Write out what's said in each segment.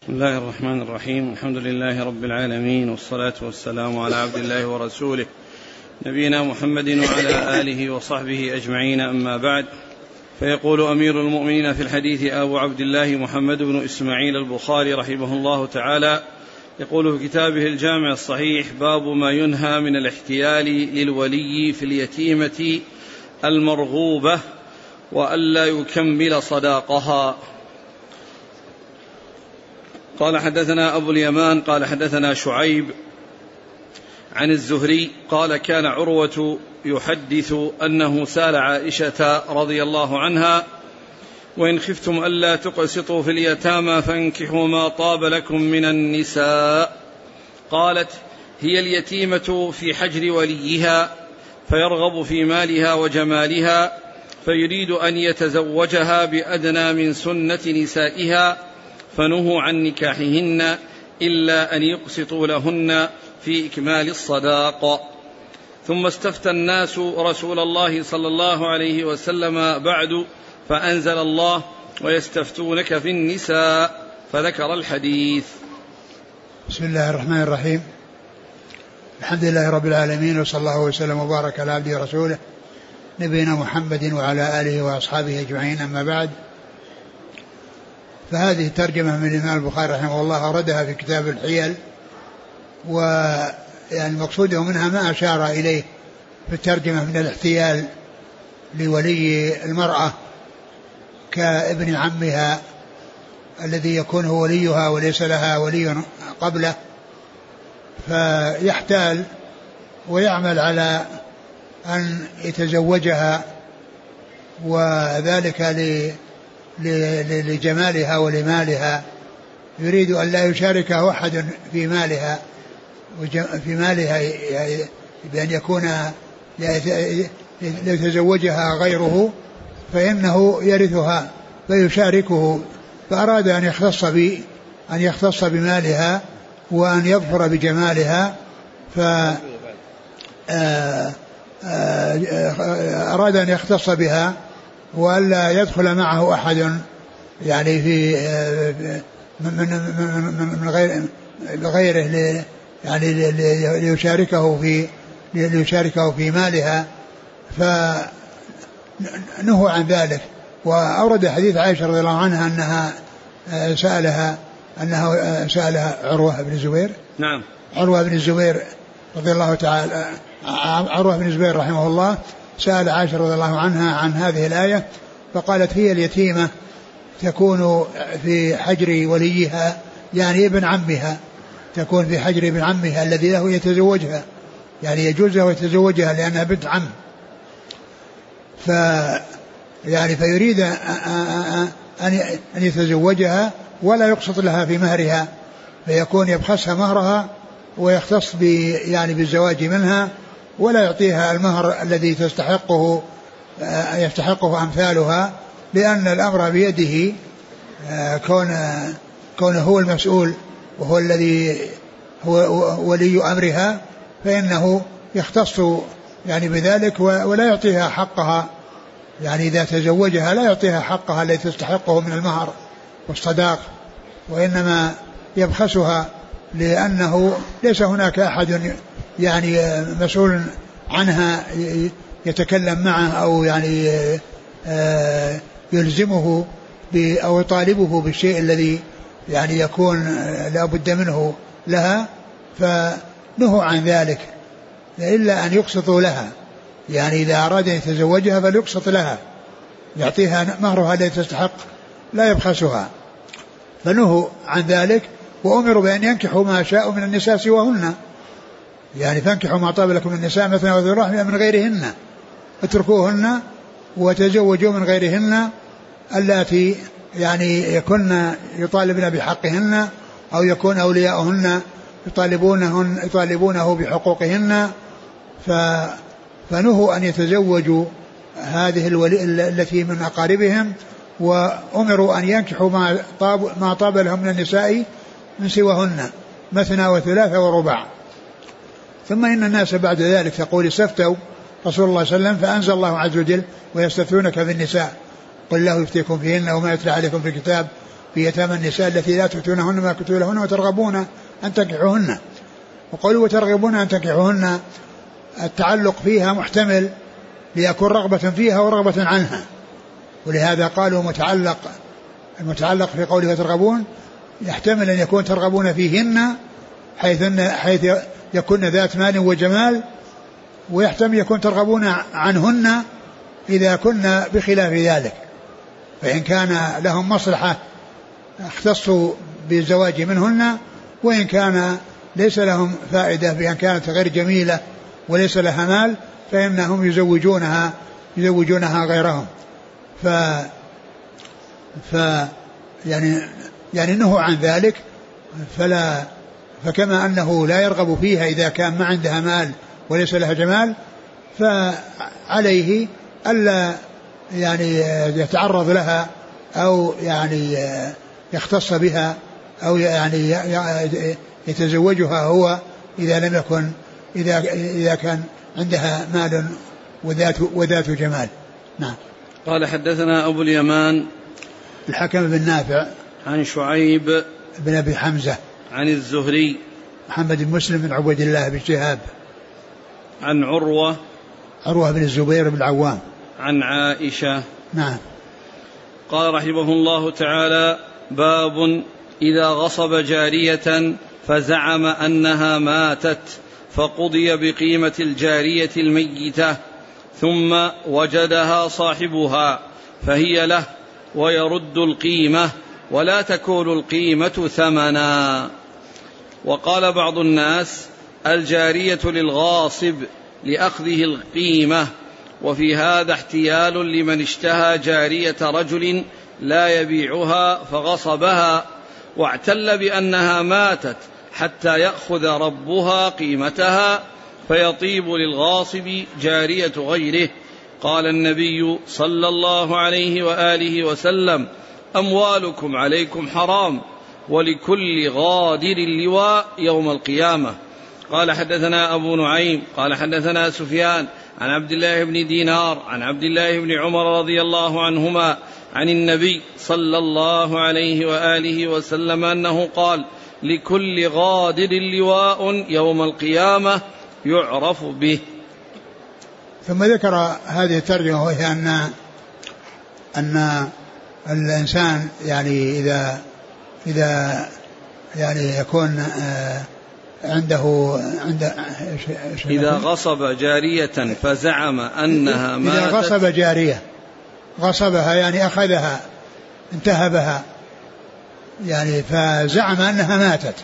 بسم الله الرحمن الرحيم. الحمد لله رب العالمين، والصلاة والسلام على عبد الله ورسوله نبينا محمد وعلى آله وصحبه أجمعين، أما بعد. فيقول أمير المؤمنين في الحديث أبو عبد الله محمد بن إسماعيل البخاري رحمه الله تعالى، يقول في كتابه الجامع الصحيح: باب ما ينهى من الاحتيال للولي في اليتيمة المرغوبة وألا يكمل صداقها. قال: حدثنا أبو اليمان قال حدثنا شعيب عن الزهري قال: كان عروة يحدث أنه سأل عائشة رضي الله عنها: وإن خفتم ألا تقسطوا في اليتامى فانكحوا ما طاب لكم من النساء. قالت: هي اليتيمة في حجر وليها فيرغب في مالها وجمالها، فيريد أن يتزوجها بأدنى من سنة نسائها، فنهوا عن نكاحهن إلا أن يقسطوا لهن في إكمال الصداق. ثم استفتى الناس رسول الله صلى الله عليه وسلم بعد، فأنزل الله: ويستفتونك في النساء، فذكر الحديث. بسم الله الرحمن الرحيم. الحمد لله رب العالمين، وصلى الله وسلم وبارك على عبده ورسوله نبينا محمد وعلى آله وأصحابه أجمعين، أما بعد. فهذه ترجمة من الإمام البخاري رحمه الله أوردها في كتاب الحيل، ويعني مقصوده منها ما أشار إليه في الترجمة من الاحتيال لولي المرأة كابن عمها الذي يكون هو وليها وليس لها ولي قبله، فيحتال ويعمل على أن يتزوجها، وذلك لجمالها ولمالها، يريد أن لا يشاركه أحد في مالها بأن يكون لو تزوجها غيره فإنه يرثها فيشاركه، فأراد أن يختص بمالها وأن يظفر بجمالها، أراد أن يختص بها وألا يدخل معه أحد يعني في من غيره يعني ليشاركه في مالها، فنهوا عن ذلك. وأورد حديث عائشة رضي الله عنها أنه سألها عروة بن الزبير. نعم، عروة بن الزبير رضي الله تعالى، عروة بن الزبير رحمه الله سأل عائشة رضي الله عنها عن هذه الآية، فقالت: هي اليتيمة تكون في حجر وليها، يعني ابن عمها، تكون في حجر ابن عمها الذي له يتزوجها، يعني يجوز له يتزوجها لأنها بنت عم، فيريد أن يتزوجها ولا يقسط لها في مهرها، فيكون يبخسها مهرها ويختص بالزواج منها، ولا يعطيها المهر الذي يستحقه أمثالها، لأن الأمر بيده، كونه هو المسؤول وهو الذي هو ولي أمرها، فإنه يختص بذلك ولا يعطيها حقها، يعني إذا تزوجها لا يعطيها حقها الذي تستحقه من المهر والصداق، وإنما يبخسها، لأنه ليس هناك أحد مسؤول عنها يتكلم معه أو يلزمه أو يطالبه بالشيء الذي يكون لا بد منه لها، فنهوا عن ذلك إلا أن يقسطوا لها، يعني إذا أراد أن يتزوجها فليقسط لها، يعطيها مهرها الذي تستحق، لا يبخسها، فنهوا عن ذلك. وأمروا بأن ينكحوا ما شاءوا من النساء سواهن، فانكحوا ما طاب لكم من النساء مثنى وثلاث من غيرهن، اتركوهن وتزوجوا من غيرهن اللاتي يكن يطالبن بحقهن، أو يكون أولياؤهن يطالبونه بحقوقهن، فنهوا أن يتزوجوا هذه التي من أقاربهم، وأمروا أن ينكحوا ما طاب لهم من النساء من سواهن مثنى وثلاث ورباع. ثم إن الناس بعد ذلك تقول استفتوا رسول الله صلى الله عليه وسلم، فأنزل الله عز وجل: ويستفتونك في النساء قل الله يفتيكم فيهن وما يتلى عليكم في الكتاب في يتامى النساء التي لا تؤتونهن ما كتب لهن وترغبون أن تنكحوهن. وقولوا وترغبون أن تنكحوهن التعلق فيها محتمل ليكون رغبة فيها ورغبة عنها، ولهذا قالوا المتعلق في قوله وترغبون يحتمل أن يكون ترغبون فيهن حيث يكون ذات مال وجمال، ويحتمل يكون ترغبون عنهن إذا كنا بخلاف ذلك، فإن كان لهم مصلحة اختصوا بالزواج منهن، وإن كان ليس لهم فائدة بأن كانت غير جميلة وليس لها مال فإنهم يزوجونها غيرهم. يعني نهوا عن ذلك، فكما أنه لا يرغب فيها إذا كان ما عندها مال وليس لها جمال، فعليه ألا يعني يتعرض لها أو يعني يختص بها أو يعني يتزوجها هو إذا كان عندها مال وذات جمال. نعم. قال حدثنا أبو اليمان الحكم بن نافع عن شعيب بن أبي حمزة عن الزهري محمد بن مسلم بن عبد الله بن شهاب عن عروة بن الزبير بن العوام عن عائشة. نعم. قال رحمه الله تعالى: باب إذا غصب جارية فزعم أنها ماتت فقضي بقيمة الجارية الميتة ثم وجدها صاحبها فهي له ويرد القيمة ولا تكون القيمة ثمنا. وقال بعض الناس: الجارية للغاصب لأخذه القيمة، وفي هذا احتيال لمن اشتهى جارية رجل لا يبيعها فغصبها واعتل بأنها ماتت حتى يأخذ ربها قيمتها فيطيب للغاصب جارية غيره. قال النبي صلى الله عليه وآله وسلم: أموالكم عليكم حرام ولكل غادر لواء يوم القيامة. قال حدثنا أبو نعيم قال حدثنا سفيان عن عبد الله بن دينار عن عبد الله بن عمر رضي الله عنهما عن النبي صلى الله عليه وآله وسلم أنه قال: لكل غادر لواء يوم القيامة يعرف به. ثم ذكر هذه الترجمة، وهي أن الإنسان يعني إذا يعني يكون عنده إذا غصب جارية فزعم أنها ماتت. إذا غصب جارية غصبها يعني أخذها انتهبها يعني فزعم أنها ماتت،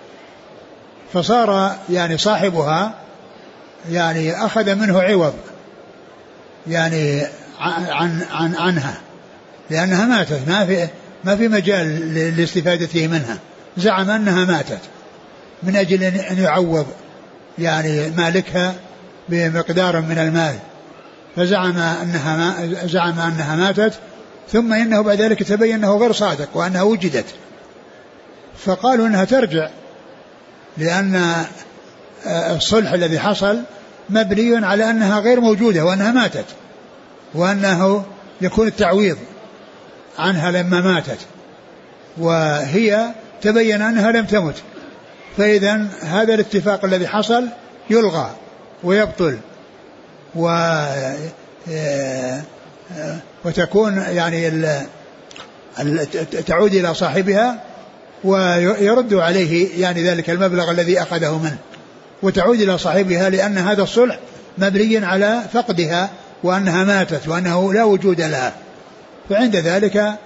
فصار يعني صاحبها يعني أخذ منه عوض يعني عنها لأنها ماتت، ما في مجال لاستفادته منها، زعم أنها ماتت من أجل أن يعوض يعني مالكها بمقدار من المال، فزعم أنها ماتت، ثم إنه بعد ذلك تبين أنه غير صادق وأنها وجدت، فقالوا أنها ترجع، لأن الصلح الذي حصل مبني على أنها غير موجودة وأنها ماتت، وأنه يكون التعويض عنها لما ماتت، وهي تبين أنها لم تمت، فإذا هذا الاتفاق الذي حصل يلغى ويبطل وتكون يعني تعود إلى صاحبها ويرد عليه يعني ذلك المبلغ الذي أخذه منه، وتعود إلى صاحبها، لأن هذا الصلح مبني على فقدها وأنها ماتت وأنه لا وجود لها، فعند ذلك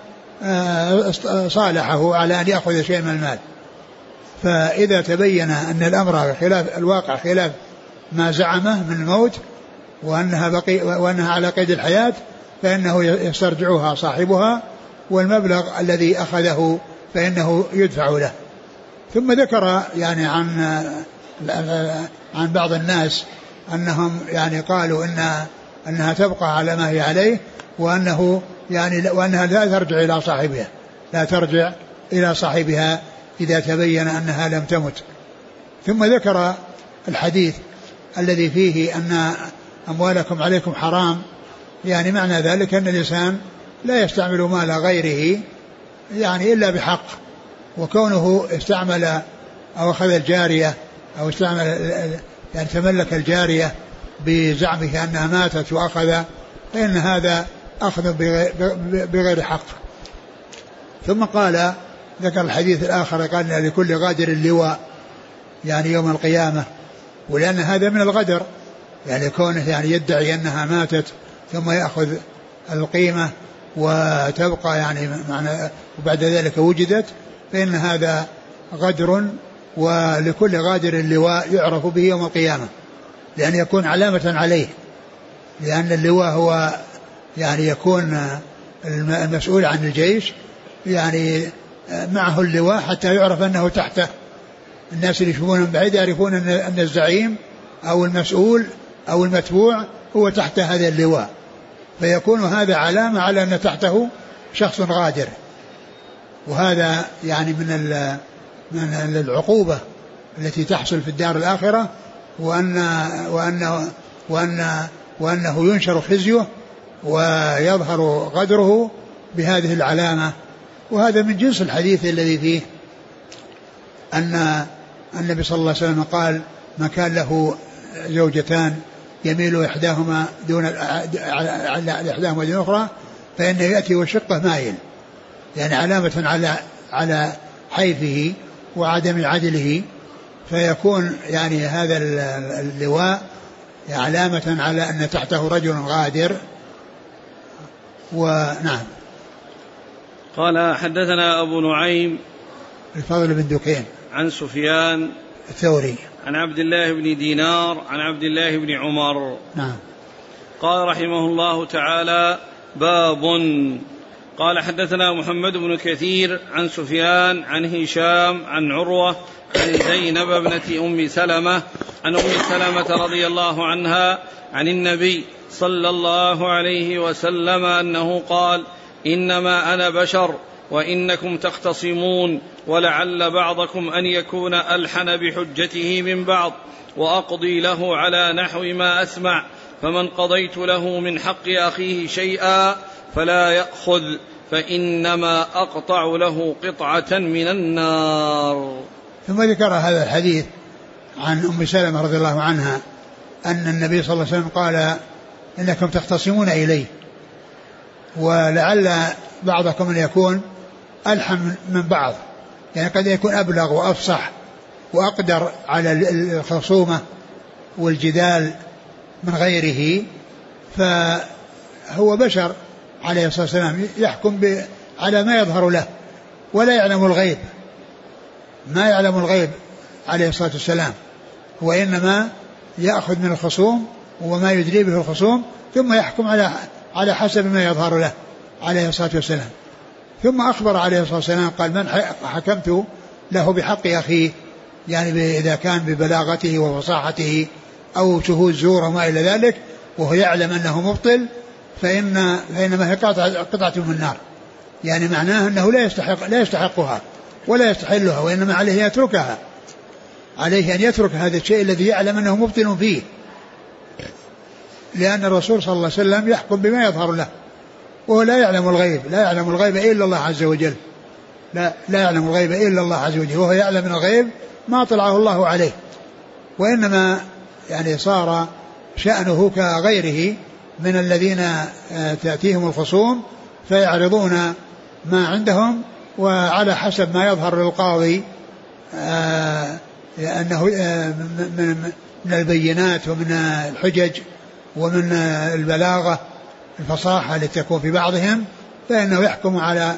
صالحه على أن يأخذ شيء من المال. فإذا تبين أن الأمر خلاف الواقع، خلاف ما زعمه من الموت وأنها على قيد الحياة، فإنه يسترجعها صاحبها، والمبلغ الذي أخذه فإنه يدفع له. ثم ذكر يعني عن بعض الناس أنهم يعني قالوا أنها تبقى على ما هي عليه، وأنها لا ترجع إلى صاحبها، لا ترجع إلى صاحبها إذا تبين أنها لم تمت. ثم ذكر الحديث الذي فيه أن أموالكم عليكم حرام، يعني معنى ذلك أن الإنسان لا يستعمل مال غيره يعني إلا بحق. وكونه استعمل أو أخذ الجارية أو استعمل يعني تملك الجارية بزعمه أنها ماتت وأخذ، فإن هذا أخذ بغير حق. ثم قال ذكر الحديث الآخر قال لكل غادر اللواء يعني يوم القيامة، ولأن هذا من الغدر يعني كونه يعني يدعي أنها ماتت ثم يأخذ القيمة وتبقى يعني وبعد ذلك وجدت، فإن هذا غدر. ولكل غادر اللواء يعرف به يوم القيامة لأن يكون علامة عليه، لأن اللواء هو يعني يكون المسؤول عن الجيش يعني معه اللواء حتى يعرف أنه تحته. الناس اللي يشوفون من بعيد يعرفون أن الزعيم أو المسؤول أو المتبوع هو تحت هذا اللواء، فيكون هذا علامة على أن تحته شخص غادر. وهذا يعني من العقوبة التي تحصل في الدار الآخرة، وأنه ينشر خزيه ويظهر غدره بهذه العلامة. وهذا من جنس الحديث الذي فيه أن النبي صلى الله عليه وسلم قال: من كان له زوجتان يميل إحداهما دون الأخرى فإنه يأتي وشقه مايل، يعني علامة على حيفه وعدم عدله، فيكون يعني هذا اللواء علامة على أن تحته رجل غادر. ونعم. قال حدثنا أبو نعيم الفضل بن دكين عن سفيان الثوري عن عبد الله بن دينار عن عبد الله بن عمر. نعم. قال رحمه الله تعالى: باب. قال حدثنا محمد بن كثير عن سفيان عن هشام عن عروة عن زينب ابنة أم سلمة عن أم سلمة رضي الله عنها عن النبي صلى الله عليه وسلم أنه قال: إنما أنا بشر وإنكم تختصمون، ولعل بعضكم أن يكون ألحن بحجته من بعض، وأقضي له على نحو ما أسمع، فمن قضيت له من حق أخيه شيئا فلا يأخذ، فإنما أقطع له قطعة من النار. ثم ذكر هذا الحديث عن أم سلمة رضي الله عنها أن النبي صلى الله عليه وسلم قال: إنكم تختصمون إليه، ولعل بعضكم أن يكون ألحن من بعض، يعني قد يكون أبلغ وأفصح وأقدر على الخصومة والجدال من غيره، فهو بشر عليه الصلاة والسلام يحكم على ما يظهر له ولا يعلم الغيب، ما يعلم الغيب عليه الصلاة والسلام، وإنما يأخذ من الخصوم وما يدري به الخصوم ثم يحكم على حسب ما يظهر له عليه الصلاة والسلام. ثم أخبر عليه الصلاة والسلام قال: من حكمت له بحق أخيه، يعني إذا كان ببلاغته وفصاحته أو شهود زور وما إلى ذلك وهو يعلم أنه مبطل فإنما هي قطعة من النار، يعني معناه أنه لا يستحقها ولا يستحلها، وإنما عليه أن يتركها، عليه أن يترك هذا الشيء الذي يعلم أنه مبطل فيه، لأن الرسول صلى الله عليه وسلم يحكم بما يظهر له، وهو لا يعلم الغيب، لا يعلم الغيب إلا الله عز وجل، لا يعلم الغيب إلا الله عز وجل، وهو يعلم من الغيب ما طلعه الله عليه، وإنما يعني صار شأنه كغيره من الذين تأتيهم الخصوم فيعرضون ما عندهم، وعلى حسب ما يظهر للقاضي أنه من البينات ومن الحجج ومن البلاغة الفصاحة التي تكون في بعضهم، فإنه يحكم على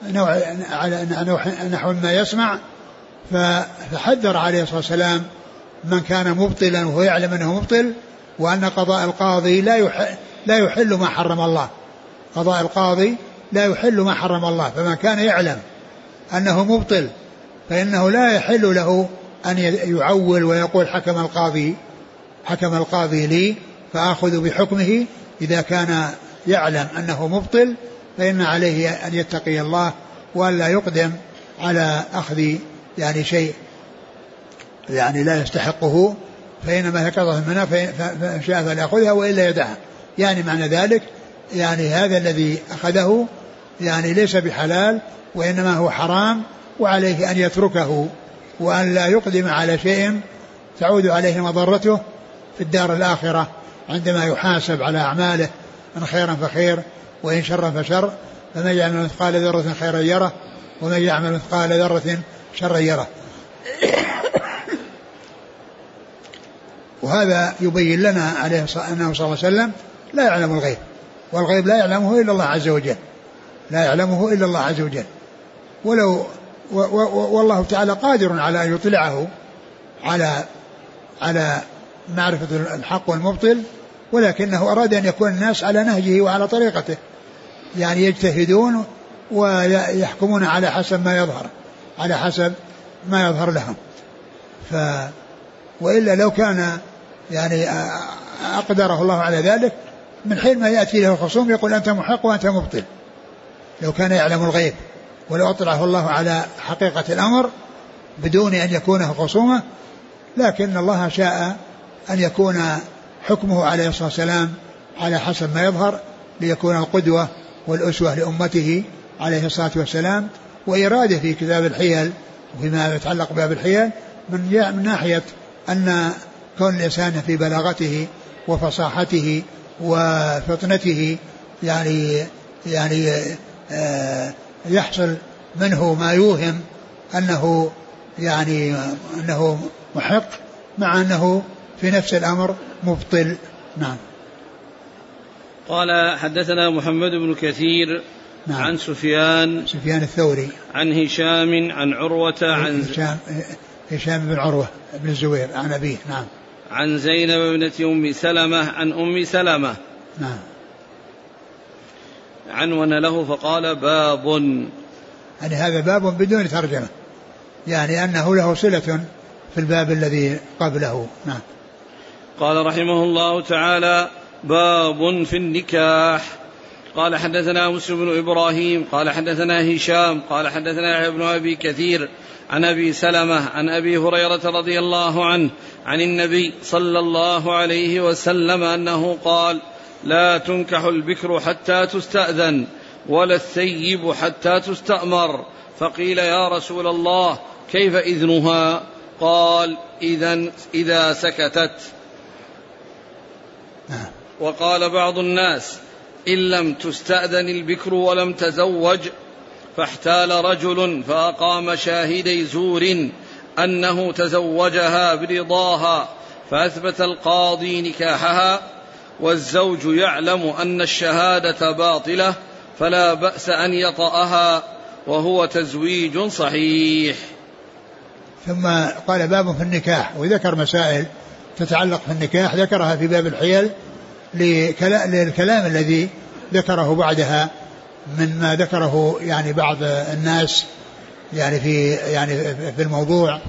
نحو ما يسمع. فحذر عليه الصلاة والسلام من كان مبطلا وهو يعلم أنه مبطل، وأن قضاء القاضي لا يحل ما حرم الله، قضاء القاضي لا يحل ما حرم الله، فمن كان يعلم أنه مبطل فإنه لا يحل له أن يعول ويقول حكم القاضي لي فآخذ بحكمه. إذا كان يعلم أنه مبطل فإن عليه أن يتقي الله وأن لا يقدم على أخذ يعني شيء يعني لا يستحقه، فإنما هكذا منها فإن شاء فليأخذها وإلا يدعها، يعني معنى ذلك يعني هذا الذي أخذه يعني ليس بحلال وإنما هو حرام، وعليه أن يتركه وأن لا يقدم على شيء تعود عليه مضرته في الدار الآخرة عندما يحاسب على أعماله، إن خيرا فخير وإن شرا فشر، فمن يعمل مثقال ذرة خيرا يره ومن يعمل مثقال ذرة شرا يره. وهذا يبين لنا عليه أنه صلى الله عليه وسلم لا يعلم الغيب، والغيب لا يعلمه إلا الله عز وجل، لا يعلمه إلا الله عز وجل. والله تعالى قادر على أن يطلعه على معرفة الحق والمبطل، ولكنه أراد أن يكون الناس على نهجه وعلى طريقته، يعني يجتهدون ويحكمون على حسب ما يظهر لهم. وإلا لو كان يعني أقدره الله على ذلك، من حين ما يأتي له الخصوم يقول أنت محق وأنت مبطل، لو كان يعلم الغيب ولو أطلعه الله على حقيقة الأمر بدون أن يكون خصومه. لكن الله شاء أن يكون حكمه عليه الصلاة والسلام على حسب ما يظهر، ليكون القدوة والأسوة لأمته عليه الصلاة والسلام. وإرادة في كتاب الحيل وفيما يتعلق باب الحيل من ناحية أن كون الإنسان في بلاغته وفصاحته وفطنته يعني يحصل منه ما يوهم أنه يعني أنه محق، مع أنه في نفس الأمر مبطل. نعم. قال حدثنا محمد بن كثير. نعم. عن سفيان الثوري عن هشام عن عروة عن هشام بن عروة بن الزبير عن أبيه. نعم. عن زينب ابنة أم سلمة عن أم سلمة. نعم. عنون له فقال باب، يعني هذا باب بدون ترجمة، يعني أنه له صلة في الباب الذي قبله. نعم. قال رحمه الله تعالى باب في النكاح. قال حدثنا مسلم بن إبراهيم قال حدثنا هشام قال حدثنا يحيى بن أبي كثير عن أبي سلمة عن أبي هريرة رضي الله عنه عن النبي صلى الله عليه وسلم أنه قال لا تنكح البكر حتى تستأذن ولا الثيب حتى تستأمر. فقيل يا رسول الله كيف إذنها؟ قال إذا سكتت. وقال بعض الناس إن لم تستأذن البكر ولم تزوج. فاحتال رجل فأقام شاهدي زور أنه تزوجها برضاها، فأثبت القاضي نكاحها والزوج يعلم أن الشهادة باطلة فلا بأس أن يطأها وهو تزويج صحيح. ثم قال باب في النكاح، وذكر مسائل تتعلق في النكاح ذكرها في باب الحيل للكلام الذي ذكره بعدها مما ذكره يعني بعض الناس يعني في الموضوع.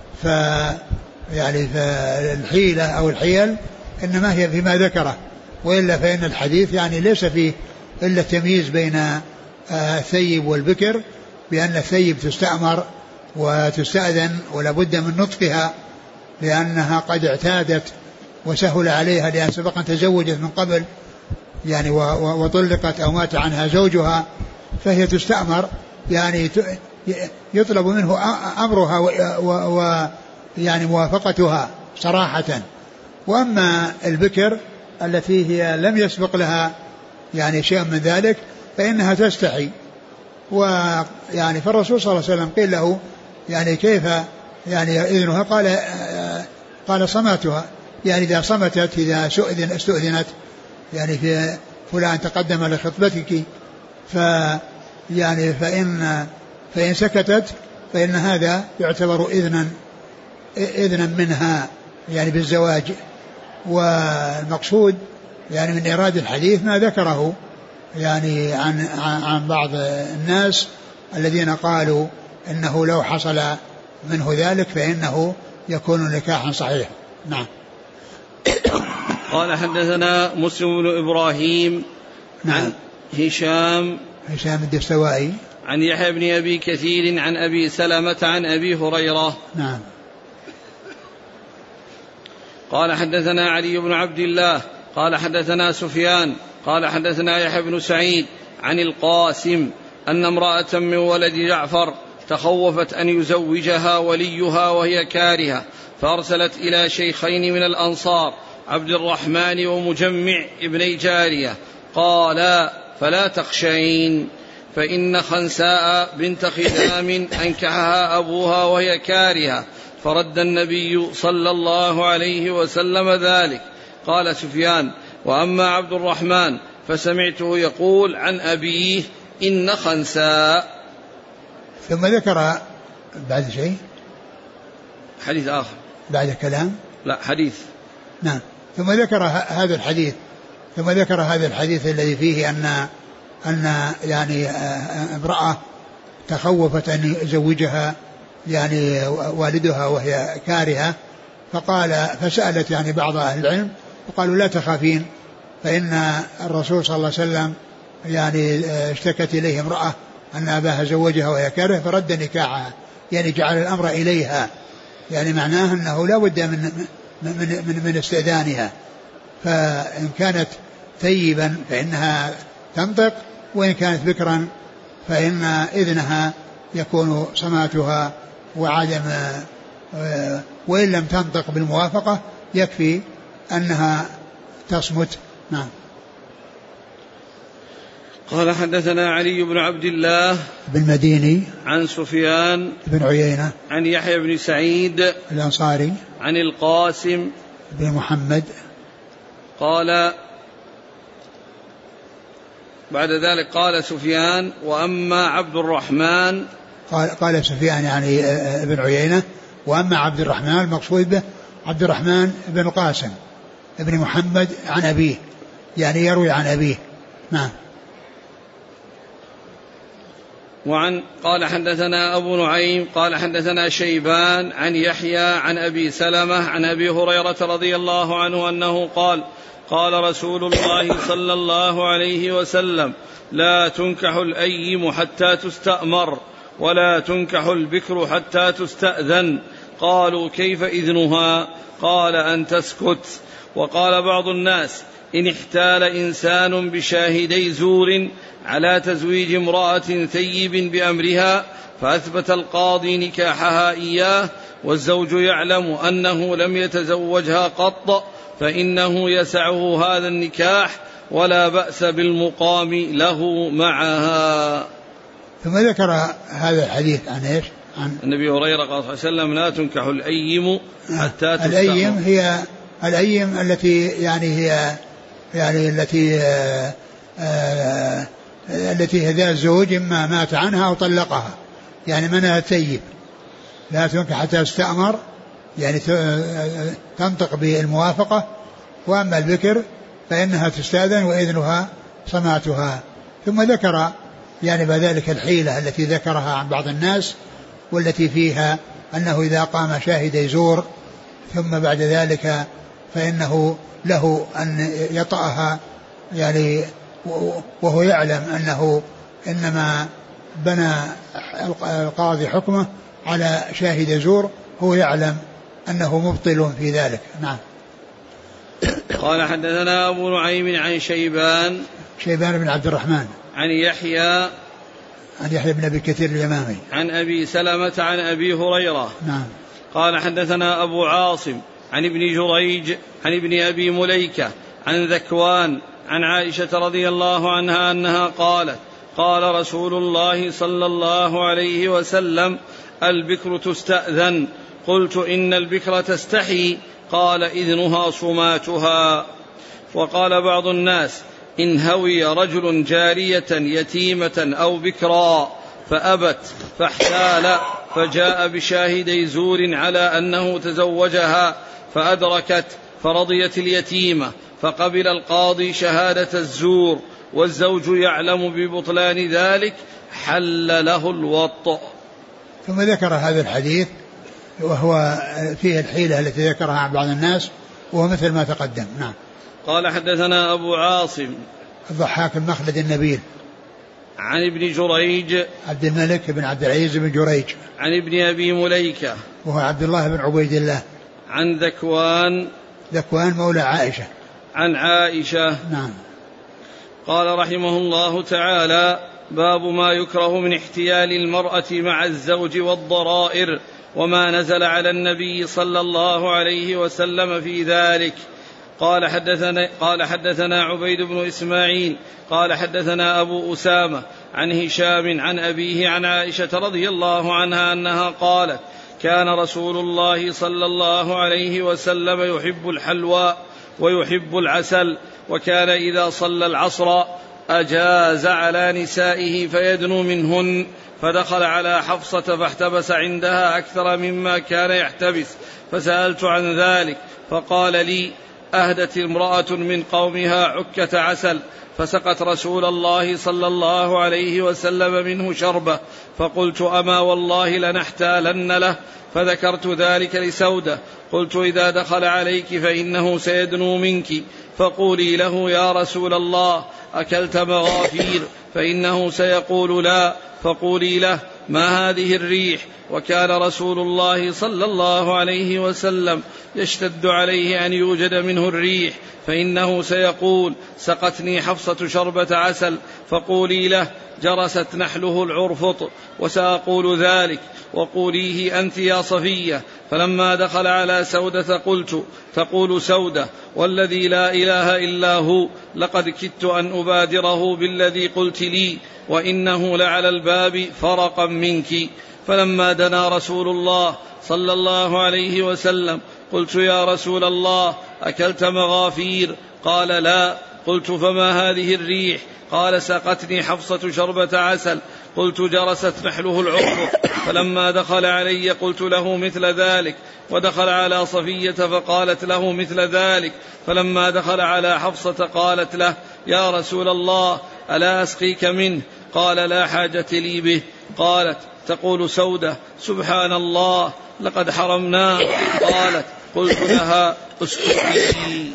فالحيلة أو الحيل إنما هي فيما ذكره، وإلا فإن الحديث يعني ليس فيه إلا التمييز بين الثيب والبكر، بأن الثيب تستأمر وتستأذن ولا بد من نطقها لأنها قد اعتادت وسهل عليها، لأن سبقا تزوجت من قبل يعني وطلقت أو مات عنها زوجها، فهي تستأمر يعني يطلب منه أمرها ويعني موافقتها صراحة. وأما البكر التي هي لم يسبق لها يعني شيء من ذلك فإنها تستحي. ويعني فالرسول صلى الله عليه وسلم قيل له يعني كيف يعني إذنها؟ قال صماتها، يعني إذا صمتت إذا استؤذنت يعني في فلان تقدم لخطبتك يعني فإن سكتت فإن هذا يعتبر إذنا منها يعني بالزواج. والمقصود يعني من إيراد الحديث ما ذكره يعني عن بعض الناس الذين قالوا إنه لو حصل منه ذلك فإنه يكون نكاحا صحيحا. نعم. قال حدثنا مسلم بن إبراهيم. نعم. عن هشام الدستوائي عن يحيى بن أبي كثير عن أبي سلمة عن أبي هريرة. نعم. قال حدثنا علي بن عبد الله قال حدثنا سفيان قال حدثنا يحيى بن سعيد عن القاسم أن امرأة من ولد جعفر تخوفت أن يزوجها وليها وهي كارهة، فأرسلت إلى شيخين من الأنصار عبد الرحمن ومجمع ابني جارية، قال: فلا تخشين، فإن خنساء بنت خثام أنكحها أبوها وهي كارهة. فرد النبي صلى الله عليه وسلم ذلك. قال سفيان: وأما عبد الرحمن فسمعته يقول عن أبيه: إن خنساء. ثم ذكر بعد شيء حديث آخر بعد كلام، لا حديث، نعم. ثم ذكر هذا الحديث الذي فيه أن يعني امرأة تخوفت أن يزوجها يعني والدها وهي كارهة، فسألت يعني بعض أهل العلم وقالوا: لا تخافين، فإن الرسول صلى الله عليه وسلم يعني اشتكت إليه امرأة أن أباها زوجها وهي كارهة فرد نكاحها، يعني جعل الأمر إليها، يعني معناه أنه لا بد من استئذانها، فإن كانت ثيبا فإنها تنطق، وإن كانت بكرا فإن إذنها يكون صماتها وعدم، وإن لم تنطق بالموافقة يكفي أنها تصمت. نعم. قال: حدثنا علي بن عبد الله بن مديني عن سفيان بن عيينة عن يحيى بن سعيد الأنصاري عن القاسم بن محمد قال: بعد ذلك قال سفيان: وأما عبد الرحمن، قال سفيان يعني بن عيينة: وأما عبد الرحمن المقصود به عبد الرحمن بن القاسم ابن محمد عن أبيه، يعني يروي عن أبيه. نعم. قال: حدثنا أبو نعيم قال: حدثنا شيبان عن يحيى عن أبي سلمة عن أبي هريرة رضي الله عنه أنه قال: قال رسول الله صلى الله عليه وسلم: لا تنكح الأيم حتى تستأمر، ولا تنكح البكر حتى تستأذن. قالوا: كيف إذنها؟ قال: أن تسكت. وقال بعض الناس: إن احتال إنسان بشاهدي زور على تزويج امرأة ثيب بأمرها فأثبت القاضي نكاحها إياه والزوج يعلم أنه لم يتزوجها قط، فإنه يسعه هذا النكاح ولا بأس بالمقام له معها. ثم ذكر هذا الحديث عن ايش؟ عن النبي هريرة قال صلى الله عليه وسلم: لا تنكح الأيم حتى تستأمر. الأيم هي الأيم التي يعني هي يعني التي هذا الزوج إما مات عنها أو طلقها، يعني منها ثيب. لا تنكح حتى تستأمر، يعني تنطق بالموافقة، وأما البكر فإنها تستأذن وإذنها صماتها. ثم ذكر يعني بعد ذلك الحيلة التي ذكرها عن بعض الناس، والتي فيها أنه إذا قام شاهد زور ثم بعد ذلك فإنه له أن يطأها، يعني وهو يعلم أنه إنما بنى القاضي حكمه على شاهد زور، هو يعلم أنه مبطل في ذلك. نعم. قال: حدثنا أبو نعيم عن شيبان بن عبد الرحمن عن يحيى بن أبي كثير اليمامي عن أبي سلمة عن أبي هريرة. نعم. قال: حدثنا أبو عاصم عن ابن جريج عن ابن أبي مليكة عن ذكوان عن عائشة رضي الله عنها أنها قالت: قال رسول الله صلى الله عليه وسلم: البكر تستأذن. قلت: إن البكر تستحي. قال: إذنها صماتها. وقال بعض الناس: إن هوي رجل جارية يتيمة أو بكرا فأبت فاحتال فجاء بشاهدي زور على أنه تزوجها فأدركت فرضيت اليتيمة، فقبل القاضي شهادة الزور والزوج يعلم ببطلان ذلك، حل له الوطء. ثم ذكر هذا الحديث وهو فيه الحيلة التي ذكرها عن بعض الناس، وهو مثل ما تقدم. نعم. قال: حدثنا أبو عاصم الضحاك المخلد النبيل عن ابن جريج عبد الملك بن عبد العزيز بن جريج عن ابن أبي مليكة وهو عبد الله بن عبيد الله عن ذكوان مولى عائشة عن عائشة. نعم. قال رحمه الله تعالى: باب ما يكره من احتيال المرأة مع الزوج والضرائر وما نزل على النبي صلى الله عليه وسلم في ذلك. قال حدثنا عبيد بن إسماعيل قال حدثنا أبو أسامة عن هشام عن أبيه عن عائشة رضي الله عنها أنها قالت كان رسول الله صلى الله عليه وسلم يحب الحلوى ويحب العسل، وكان إذا صلى العصر أجاز على نسائه فيدنو منهن، فدخل على حفصة فاحتبس عندها أكثر مما كان يحتبس، فسألت عن ذلك فقال لي أهدت امرأة من قومها عكة عسل فسقت رسول الله صلى الله عليه وسلم منه شربة، فقلت أما والله لنحتالن له، فذكرت ذلك لسودة، قلت إذا دخل عليك فإنه سيدنو منك فقولي له يا رسول الله أكلت مغافير، فإنه سيقول لا، فقولي له ما هذه الريح، وكان رسول الله صلى الله عليه وسلم يشتد عليه أن يوجد منه الريح، فإنه سيقول سقتني حفصة شربة عسل، فقولي له جرست نحله العرفط، وسأقول ذلك وقوليه أنت يا صفية. فلما دخل على سودة قلت تقول سودة والذي لا إله إلا هو لقد كدت أن أبادره بالذي قلت لي، وإنه لعلى الباب فرقا منك. فلما دنا رسول الله صلى الله عليه وسلم قلت يا رسول الله أكلت مغافير؟ قال لا. قلت فما هذه الريح؟ قال سقتني حفصة شربة عسل. قلت جرست نحله العرق. فلما دخل علي قلت له مثل ذلك، ودخل على صفية فقالت له مثل ذلك. فلما دخل على حفصة قالت له يا رسول الله ألا أسقيك منه؟ قال لا حاجة لي به. قالت تقول سودة سبحان الله لقد حرمناه. قالت قلت لها اسكتي.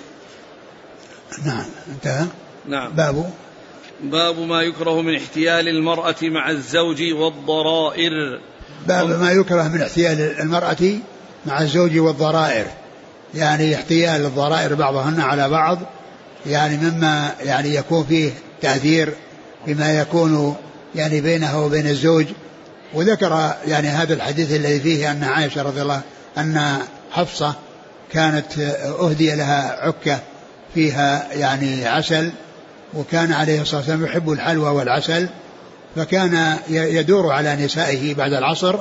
نعم انتهى. نعم. باب ما يكره من احتيال المرأة مع الزوج والضرائر. باب ما يكره من احتيال المرأة مع الزوج والضرائر، يعني احتيال الضرائر بعضهن على بعض، يعني مما يعني يكون فيه تأثير بما يكون يعني بينه وبين الزوج. وذكر يعني هذا الحديث الذي فيه أن عائشة رضي الله أن حفصة كانت أهدي لها عكة فيها يعني عسل، وكان عليه الصلاة والسلام يحب الحلوى والعسل، فكان يدور على نسائه بعد العصر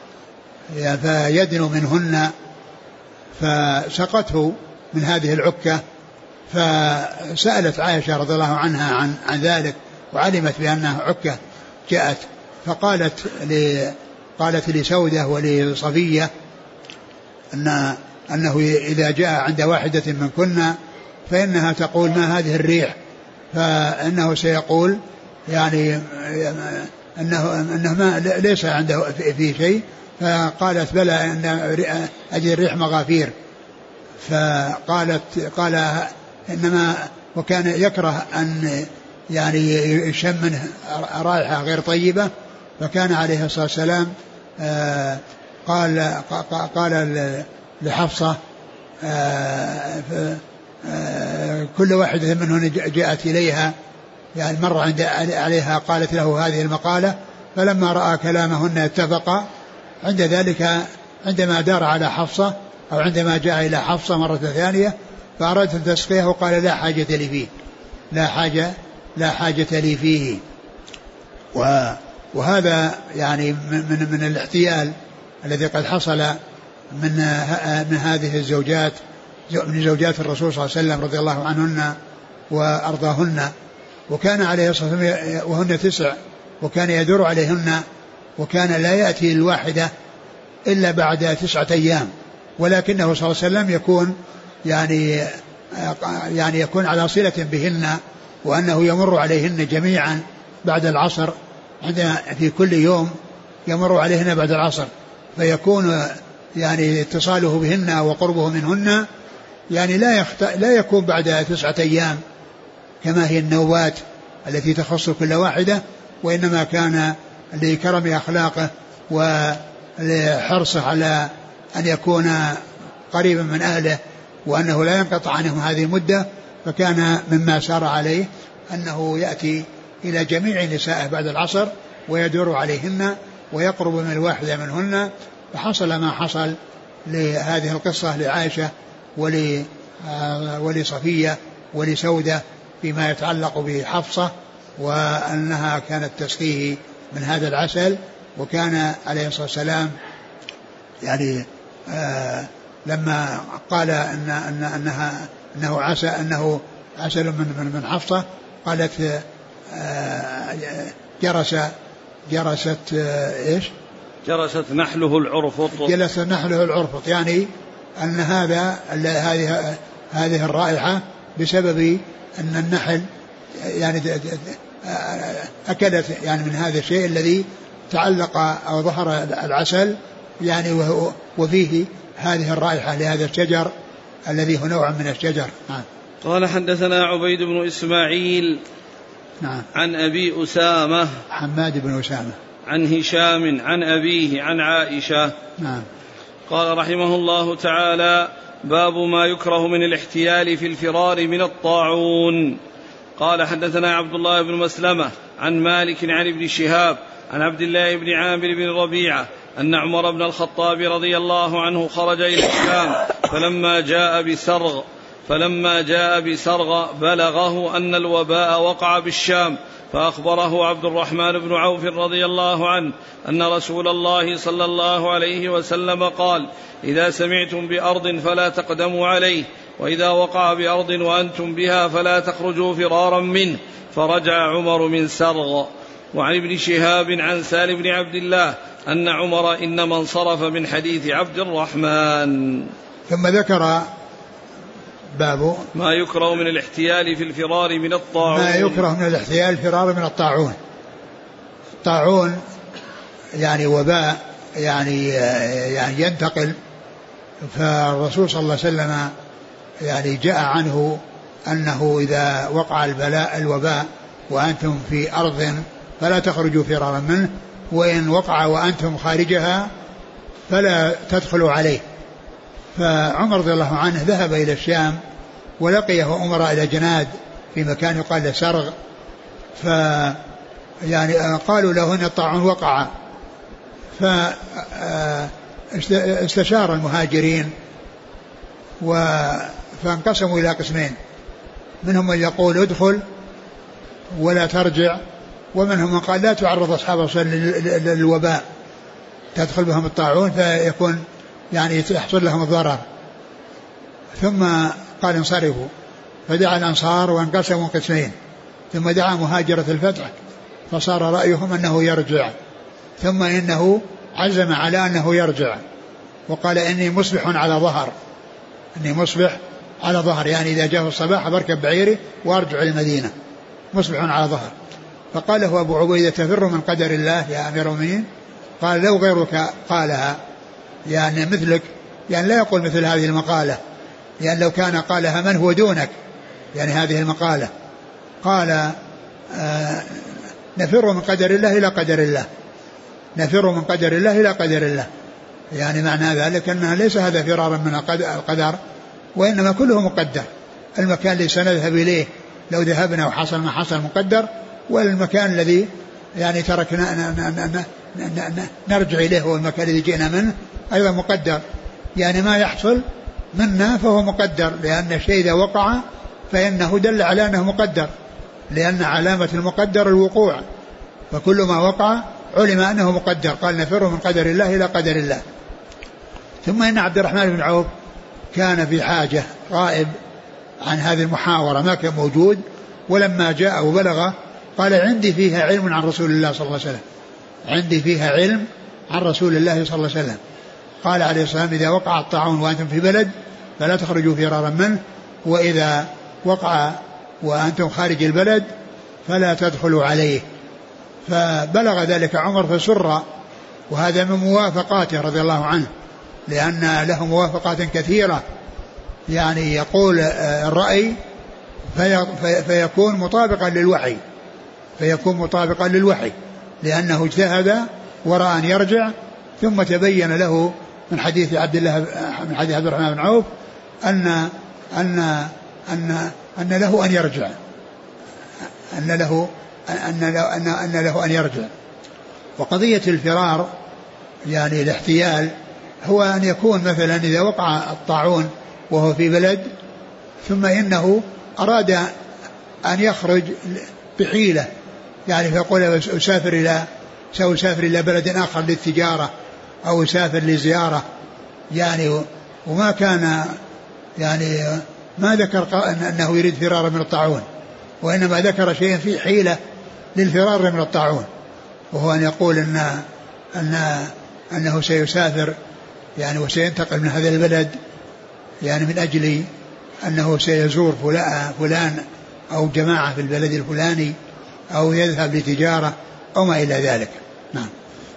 فيدنو منهن، فسقته من هذه العكة، فسألت عائشة رضي الله عنها عن ذلك، وعلمت بأنها عكة جاءت، قالت لسودة ولصفية أنه إذا جاء عند واحدة من كنا فإنها تقول ما هذه الريح، فإنه سيقول يعني أنه ما ليس عنده في شيء، فقالت بلى أن أجل الريح مغافير، قال إنما وكان يكره أن يعني يشم منه رائحة غير طيبة، فكان عليه الصلاة والسلام قال لحفصة كل واحدة منهن جاءت إليها يعني مرة عليها قالت له هذه المقالة، فلما رأى كلامهن اتفقا. عند ذلك عندما دار على حفصة أو عندما جاء إلى حفصة مرة ثانية فأراد أن تسقيه وقال لا حاجة لي فيه، لا حاجة لي فيه. وهذا يعني من الاحتيال الذي قد حصل من هذه الزوجات، من زوجات الرسول صلى الله عليه وسلم رضي الله عنهن وأرضاهن، وكان عليه الصلاة والسلام وهن 9، وكان يدور عليهن، وكان لا يأتي الواحدة إلا بعد 9 أيام، ولكنه صلى الله عليه وسلم يكون يعني يكون على صلة بهن، وأنه يمر عليهن جميعا بعد العصر، عندما في كل يوم يمر عليهن بعد العصر، فيكون يعني اتصاله بهن وقربه منهن يعني لا يكون بعد 9 أيام كما هي النوبات التي تخص كل واحدة، وإنما كان لكرم أخلاقه ولحرصه على أن يكون قريبا من أهله، وأنه لا ينقطع عنهم هذه المدة، فكان مما سار عليه أنه يأتي إلى جميع نسائه بعد العصر ويدور عليهن ويقرب من الواحدة منهن. فحصل ما حصل لهذه القصة لعائشة ولصفية ولسودة فيما يتعلق بحفصة، وأنها كانت تسقيه من هذا العسل. وكان عليه الصلاة والسلام يعني لما قال أنه عسل من حفصة قالت جرست جرست نحله العرفط. جلس نحله العرفط، يعني أن هذه الرائحة بسبب أن النحل يعني أكلت يعني من هذا الشيء الذي تعلق أو ظهر العسل يعني وفيه هذه الرائحة لهذا الشجر الذي هو نوع من الشجر. نعم. قال حدثنا عبيد بن إسماعيل نعم. عن أبي أسامة حماد بن أسامة عن هشام عن أبيه عن عائشة. نعم. قال رحمه الله تعالى: باب ما يكره من الاحتيال في الفرار من الطاعون. قال حدثنا عبد الله بن مسلمة عن مالك عن ابن شهاب عن عبد الله بن عامر بن ربيعة أن عمر بن الخطاب رضي الله عنه خرج إلى الشام فلما جاء بسرغ بلغه أن الوباء وقع بالشام، فأخبره عبد الرحمن بن عوف رضي الله عنه أن رسول الله صلى الله عليه وسلم قال: إذا سمعتم بأرض فلا تقدموا عليه، وإذا وقع بأرض وأنتم بها فلا تخرجوا فرارا منه. فرجع عمر من سرغ. وعن ابن شهاب عن سالم بن عبد الله أن عمر إنما انصرف من حديث عبد الرحمن. ثم ذكر باب ما يكره من الاحتيال في الفرار من الطاعون. ما يكره من الاحتيال الفرار من الطاعون. الطاعون يعني وباء يعني ينتقل. فالرسول صلى الله عليه وسلم يعني جاء عنه أنه إذا وقع الوباء وأنتم في أرض فلا تخرجوا فرارا منه، وإن وقع وأنتم خارجها فلا تدخلوا عليه. فعمر رضي الله عنه ذهب إلى الشام ولقيه أمراء إلى جناد في مكان يقال له سرغ، يعني قالوا له إن الطاعون وقع. فاستشار المهاجرين فانقسموا إلى قسمين، منهم من يقول ادخل ولا ترجع، ومنهم من قال لا تعرض أصحاب الرسول للوباء تدخل بهم الطاعون فيكون يعني يحصل لهم الضرر. ثم قال انصرفوا، فدعا الأنصار وانقسموا قسمين، ثم دعا مهاجرة الفتح فصار رأيهم أنه يرجع، ثم إنه عزم على أنه يرجع وقال إني مصبح على ظهر، يعني إذا جاء الصباح بركب بعيري وأرجع للمدينة مصبح على ظهر. فقال له أبو عبيدة: تفر من قدر الله يا أمير المؤمنين؟ قال: لو غيرك قالها، يعني مثلك، يعني لا يقول مثل هذه المقالة، يعني لو كان قالها من هو دونك، يعني هذه المقالة. قال: نفر من قدر الله إلى قدر الله، نفر من قدر الله إلى قدر الله، يعني معنى ذلك أنها ليس هذا فرارا من القدر، وإنما كله مقدر. المكان الذي سنذهب إليه لو ذهبنا وحصل ما حصل مقدر، والمكان الذي يعني تركنا نرجع إليه هو المكان الذي جئنا منه أيضا مقدر، يعني ما يحصل منا فهو مقدر، لأن الشيء إذا وقع فإنه دل على أنه مقدر، لأن علامة المقدر الوقوع، فكل ما وقع علم أنه مقدر. قال: نفر من قدر الله إلى قدر الله. ثم إن عبد الرحمن بن عوف كان في حاجة غائب عن هذه المحاورة، ما كان موجود، ولما جاء وبلغ قال: عندي فيها علم عن رسول الله صلى الله عليه وسلم، عندي فيها علم عن رسول الله صلى الله عليه وسلم. قال عليه الصلاة والسلام: إذا وقع الطاعون وأنتم في بلد فلا تخرجوا فرارا منه، وإذا وقع وأنتم خارج البلد فلا تدخلوا عليه. فبلغ ذلك عمر فسر، وهذا من موافقاته رضي الله عنه، لأن له موافقات كثيرة، يعني يقول الرأي فيكون مطابقا للوحي، لأنه اجتهد ورأى أن يرجع، ثم تبين له من حديث عبد الرحمن بن عوف أن له أن يرجع، أن له أن له أن يرجع. وقضية الفرار يعني الاحتيال هو أن يكون مثلا إذا وقع الطاعون وهو في بلد ثم إنه أراد أن يخرج بحيلة يعني فيقول سأسافر إلى بلد آخر للتجارة أو أسافر لزيارة يعني وما كان يعني ما ذكر أنه يريد فرارا من الطاعون وإنما ذكر شيئا في حيلة للفرار من الطاعون وهو أن يقول أنه سيسافر يعني وسينتقل من هذا البلد يعني من أجل أنه سيزور فلان أو جماعة في البلد الفلاني أو يذهب لتجارة أو ما إلى ذلك. نعم.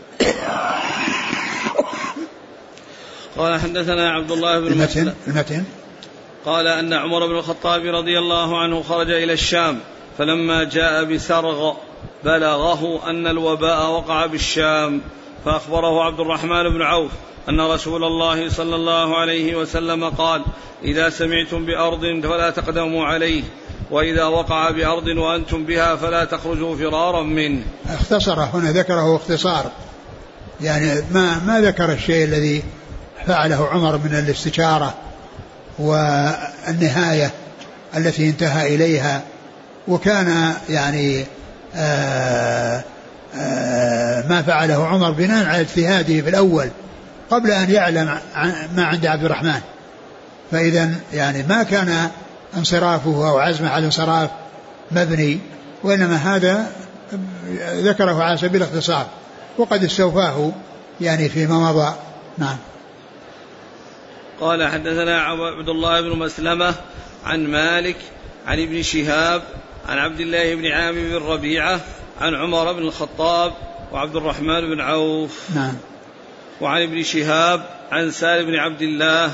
قال حدثنا عبد الله بن المتن قال أن عمر بن الخطاب رضي الله عنه خرج إلى الشام فلما جاء بسرغ بلغه أن الوباء وقع بالشام فأخبره عبد الرحمن بن عوف أن رسول الله صلى الله عليه وسلم قال إذا سمعتم بأرض فلا تقدموا عليه وإذا وقع بأرض وأنتم بها فلا تخرجوا فرارا منه. اختصر هنا ذكره اختصار يعني ما ذكر الشيء الذي فعله عمر من الاستشارة والنهاية التي انتهى إليها وكان يعني ما فعله عمر بناء على اجتهاده في الأول قبل أن يعلم ما عند عبد الرحمن فإذا يعني ما كان انصرافه أو عزمه على انصراف مبني وإنما هذا ذكره على سبيل الاختصار وقد استوفاه يعني فيما مضى. نعم. قال حدثنا عبد الله بن مسلمة عن مالك عن ابن شهاب عن عبد الله بن عامر بن ربيعة عن عمر بن الخطاب وعبد الرحمن بن عوف. نعم. وعن ابن شهاب عن سالم بن عبد الله.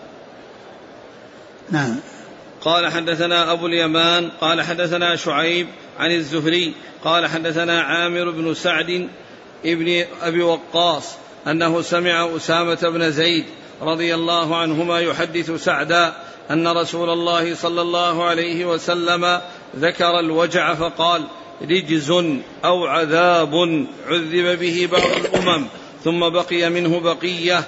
نعم. قال حدثنا أبو اليمان قال حدثنا شعيب عن الزهري قال حدثنا عامر بن سعد ابن أبي وقاص أنه سمع أسامة بن زيد رضي الله عنهما يحدث سعدا أن رسول الله صلى الله عليه وسلم ذكر الوجع فقال رجز أو عذاب عذب به بعض الأمم ثم بقي منه بقية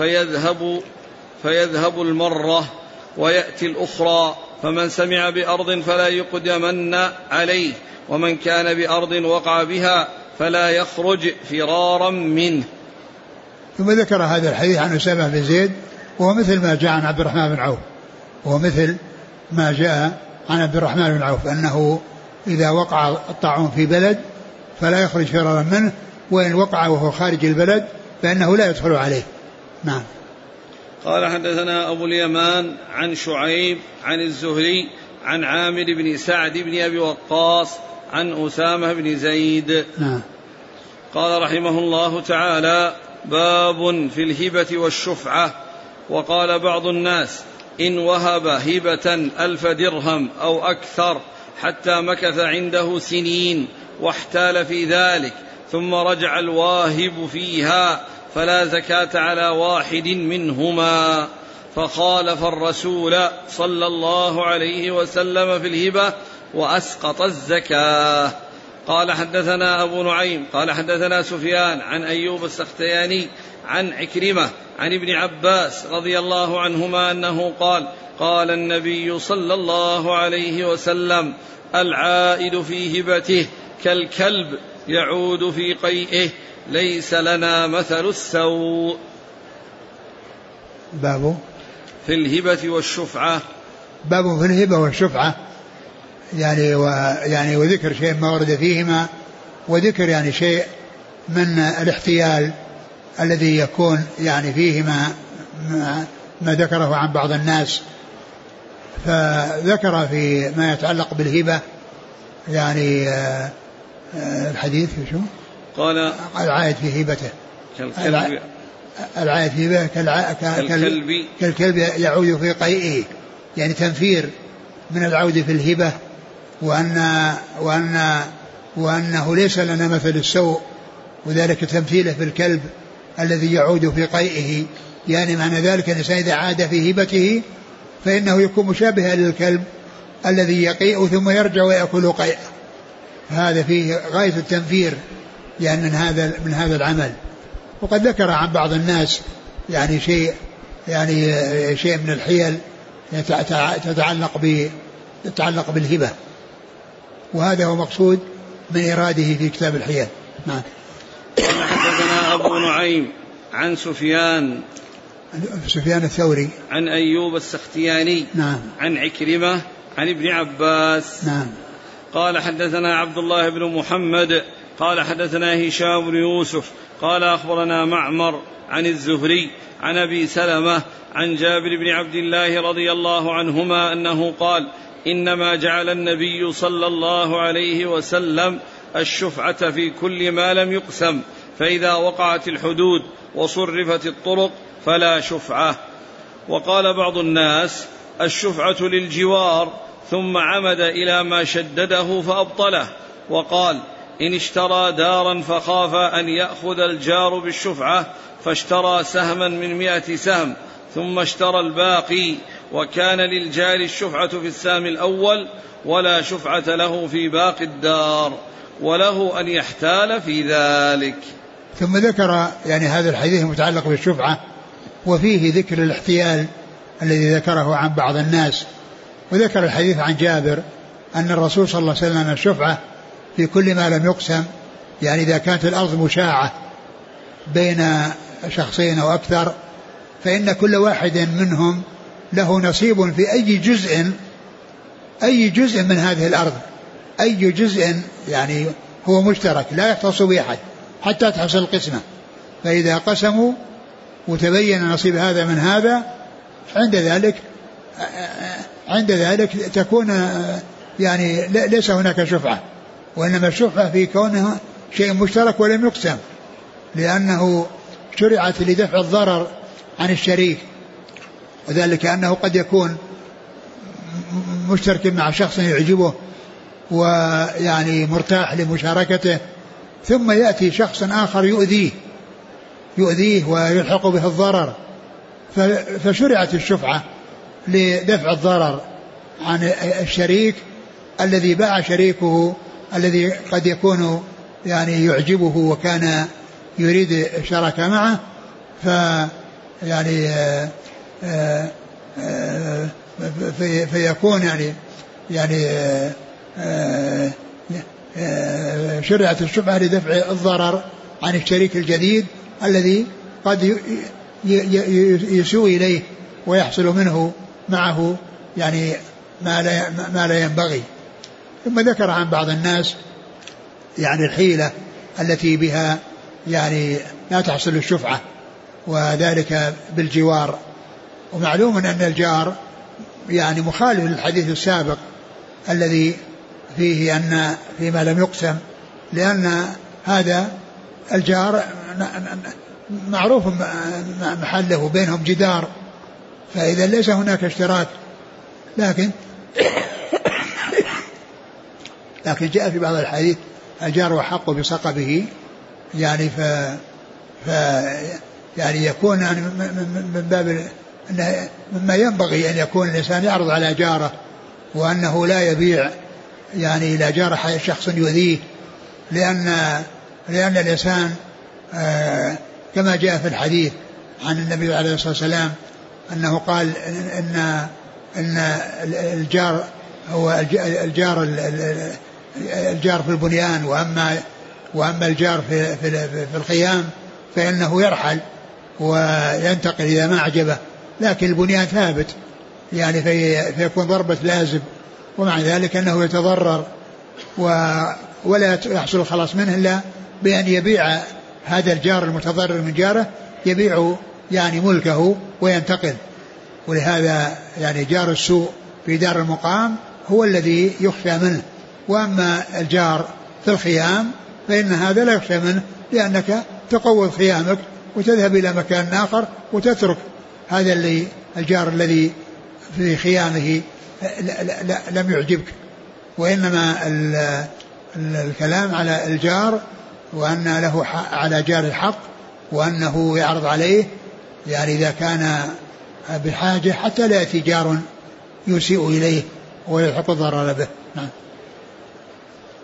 فيذهب المرة ويأتي الأخرى فمن سمع بأرض فلا يقدمن عليه ومن كان بأرض وقع بها فلا يخرج فرارا منه. ثم ذكر هذا الحديث عن أسامة بن زيد وهو مثل ما جاء عن عبد الرحمن بن عوف أنه إذا وقع الطاعون في بلد فلا يخرج فرارا منه وإن وقع وهو خارج البلد فإنه لا يدخل عليه. نعم. قال حدثنا أبو اليمان عن شعيب عن الزهري عن عامر بن سعد بن أبي وقاص عن أسامة بن زيد. نعم. قال رحمه الله تعالى باب في الهبة والشفعة. وقال بعض الناس إن وهب هبة 1000 درهم أو أكثر حتى مكث عنده سنين واحتال في ذلك ثم رجع الواهب فيها فلا زكاة على واحد منهما فخالف الرسول صلى الله عليه وسلم في الهبة وأسقط الزكاة. قال حدثنا أبو نعيم قال حدثنا سفيان عن أيوب السختياني عن عكرمة عن ابن عباس رضي الله عنهما أنه قال قال النبي صلى الله عليه وسلم العائد في هبته كالكلب يعود في قيئه ليس لنا مثل السوء. باب في الهبة والشفعة. باب في الهبة والشفعة يعني وذكر شيء ما ورد فيهما وذكر يعني شيء من الاحتيال الذي يكون يعني فيهما ما ذكره عن بعض الناس. فذكر في ما يتعلق بالهبة يعني الحديث شو قال العائد في هبته العائد في هبته كالكلب يعود في قيئه يعني تنفير من العود في الهبة وأنه ليس لنا مثل السوء وذلك تمثيله في الكلب الذي يعود في قيئه يعني معنى ذلك أن الإنسان إذا عاد في هبته فإنه يكون مشابها للكلب الذي يقيء ثم يرجع ويأكل قيئه فهذا فيه غاية التنفير يعني من هذا العمل. وقد ذكر عن بعض الناس يعني شيء من الحيل تتعلق بالهبة، وهذا هو مقصود من إراده في كتاب الحيل. نعم. حدثنا أبو نعيم عن سفيان الثوري عن أيوب السختياني نعم. عن عكرمة عن ابن عباس نعم. قال حدثنا عبد الله بن محمد قال حدثنا هشام بن يوسف قال أخبرنا معمر عن الزهري عن أبي سلمة عن جابر بن عبد الله رضي الله عنهما أنه قال إنما جعل النبي صلى الله عليه وسلم الشفعة في كل ما لم يقسم، فإذا وقعت الحدود وصرفت الطرق فلا شفعة. وقال بعض الناس الشفعة للجوار، ثم عمد إلى ما شدده فأبطله، وقال إن اشترى دارا فخاف أن يأخذ الجار بالشفعة فاشترى سهما من 100 سهم ثم اشترى الباقي، وكان للجار الشفعة في السهم الأول ولا شفعة له في باقي الدار، وله أن يحتال في ذلك. ثم ذكر يعني هذا الحديث المتعلق بالشفعة، وفيه ذكر الاحتيال الذي ذكره عن بعض الناس. وذكر الحديث عن جابر أن الرسول صلى الله عليه وسلم الشفعة في كل ما لم يقسم، يعني إذا كانت الأرض مشاعة بين شخصين أو أكثر، فإن كل واحد منهم له نصيب في أي جزء من هذه الأرض، أي جزء يعني هو مشترك لا يختص بأحد حتى تحصل القسمة. فإذا قسموا وتبين نصيب هذا من هذا، عند ذلك تكون يعني ليس هناك شفعة، وإنما الشفعة في كونها شيء مشترك ولم يقسم، لأنه شرعت لدفع الضرر عن الشريك، وذلك أنه قد يكون مشترك مع شخص يعجبه ويعني مرتاح لمشاركته، ثم يأتي شخص آخر يؤذيه ويلحق به الضرر، فشرعت الشفعة لدفع الضرر عن الشريك الذي باع شريكه الذي قد يكون يعني يعجبه وكان يريد الشراكة معه، يعني فيكون يعني شرعت الشفعة لدفع الضرر عن الشريك الجديد الذي قد يسوء إليه ويحصل منه معه يعني ما لا ينبغي. ثم ذكر عن بعض الناس يعني الحيلة التي بها يعني لا تحصل الشفعة، وذلك بالجوار. ومعلوم أن الجار يعني مخالف للحديث السابق الذي فيه أن فيما لم يقسم، لأن هذا الجار معروف محله بينهم جدار، فإذا ليس هناك اشتراك، لكن جاء في بعض الحديث الجار وحق بصقبه، يعني يعني يكون يعني من باب مما ينبغي أن يكون الإنسان يعرض على جاره، وأنه لا يبيع يعني إلى جاره شخص يؤذيه، لأن الإنسان كما جاء في الحديث عن النبي عليه الصلاة والسلام أنه قال إن الجار هو الجار في البنيان، وأما الجار في الخيام فإنه يرحل وينتقل إذا ما أعجبه، لكن البنيان ثابت يعني فيكون ضربة لازم، ومع ذلك أنه يتضرر ولا يحصل الخلاص منه إلا بأن يبيع هذا الجار المتضرر من جاره، يبيع يعني ملكه وينتقل. ولهذا يعني جار السوء في دار المقام هو الذي يخشى منه، وأما الجار في الخيام فإن هذا لا يخشى منه، لأنك تقوض خيامك وتذهب إلى مكان آخر وتترك هذا الجار الذي في خيامه لم يعجبك. وإنما الكلام على الجار وأن له على جار الحق، وأنه يعرض عليه يعني إذا كان بحاجة حتى لا يأتي جار يسيء إليه ويلحق الضرر به. نعم.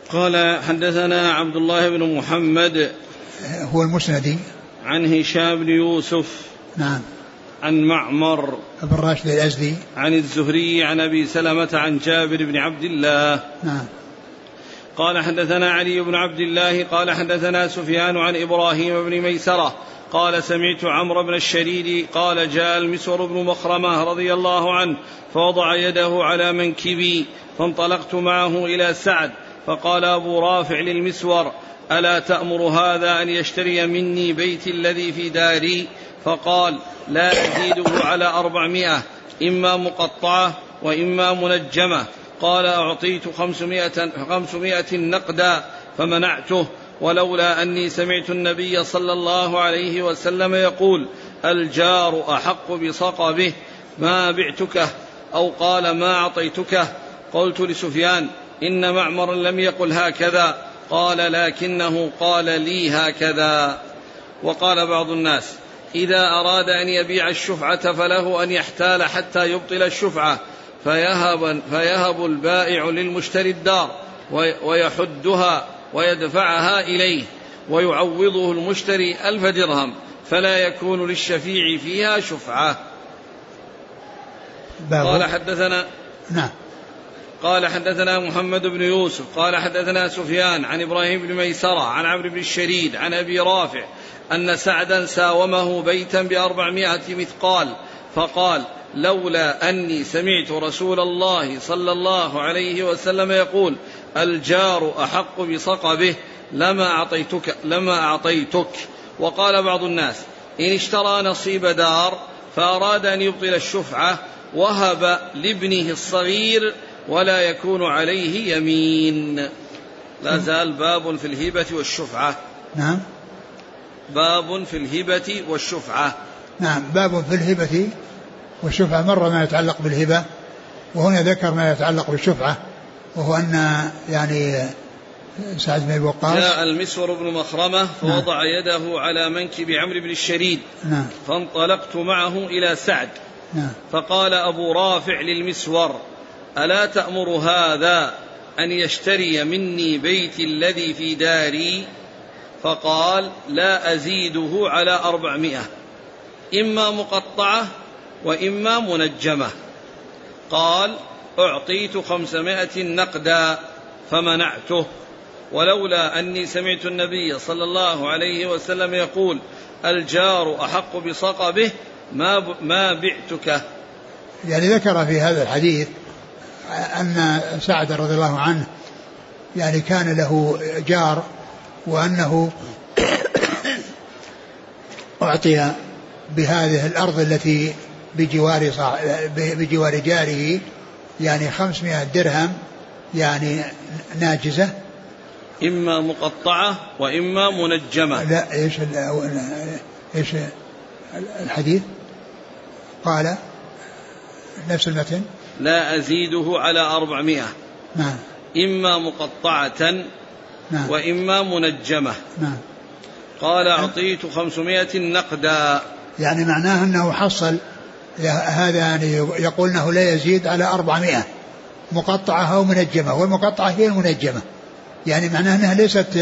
قال حدثنا عبد الله بن محمد هو المسندي عن هشام بن يوسف نعم عن معمر بن راشد الأزدي عن الزهري عن أبي سلمة عن جابر بن عبد الله نعم. قال حدثنا علي بن عبد الله قال حدثنا سفيان عن إبراهيم بن ميسرة قال سمعت عمرو بن الشريد قال جاء المسور بن مخرمة رضي الله عنه فوضع يده على منكبي فانطلقت معه إلى سعد فقال أبو رافع للمسور ألا تأمر هذا أن يشتري مني بيتي الذي في داري؟ فقال لا أزيده على 400 إما مقطعة وإما منجمة. قال أعطيت 500 نقدا فمنعته ولولا أني سمعت النبي صلى الله عليه وسلم يقول الجار أحق بصقبه ما بعتكه أو قال ما أعطيتكه. قلت لسفيان إن معمرا لم يقل هكذا قال لكنه قال لي هكذا. وقال بعض الناس إذا أراد أن يبيع الشفعة فله أن يحتال حتى يبطل الشفعة فيهب البائع للمشتري الدار ويحدها ويدفعها إليه ويعوضه المشتري 1000 درهم فلا يكون للشفيع فيها شفعة. قال حدثنا نعم. قال حدثنا محمد بن يوسف قال حدثنا سفيان عن إبراهيم بن ميسرة عن عمرو بن الشريد عن أبي رافع أن سعدا ساومه بيتا ب400 مثقال فقال لولا أني سمعت رسول الله صلى الله عليه وسلم يقول الجار أحق بصقبه لما أعطيتك. وقال بعض الناس إن اشترى نصيب دار فأراد أن يبطل الشفعة وهب لابنه الصغير ولا يكون عليه يمين. لا زال باب في الهبة والشفعة. نعم. باب في الهبة والشفعة. نعم باب في الهبة والشفعة. مر ما يتعلق بالهبة وهنا ذكر ما يتعلق بالشفعة وهو أن يعني سعد بن وقاص جاء المسور بن مخرمة فوضع يده على منكب عمرو بن الشريد فانطلقت معه إلى سعد فقال أبو رافع للمسور ألا تأمر هذا أن يشتري مني بيتي الذي في داري؟ فقال لا أزيده على 400 إما مقطعة وإما منجمة. قال أعطيت 500 نقدا فمنعته ولولا أني سمعت النبي صلى الله عليه وسلم يقول الجار أحق بصقبه ما بعتك. يعني ذكر في هذا الحديث أن سعد رضي الله عنه يعني كان له جار وأنه أعطي بهذه الأرض التي بجوار جاره يعني 500 درهم يعني ناجزة إما مقطعة وإما منجمة. لا إيش الحديث قال نفس المتن لا أزيده على 400 نعم. إما مقطعة نعم. وإما منجمة نعم. قال أعطيت 500 نقدا يعني معناه أنه حصل هذا يعني يقول أنه لا يزيد على 400 مقطعة أو منجمة والمقطعة هي المنجمة يعني معناه أنها ليست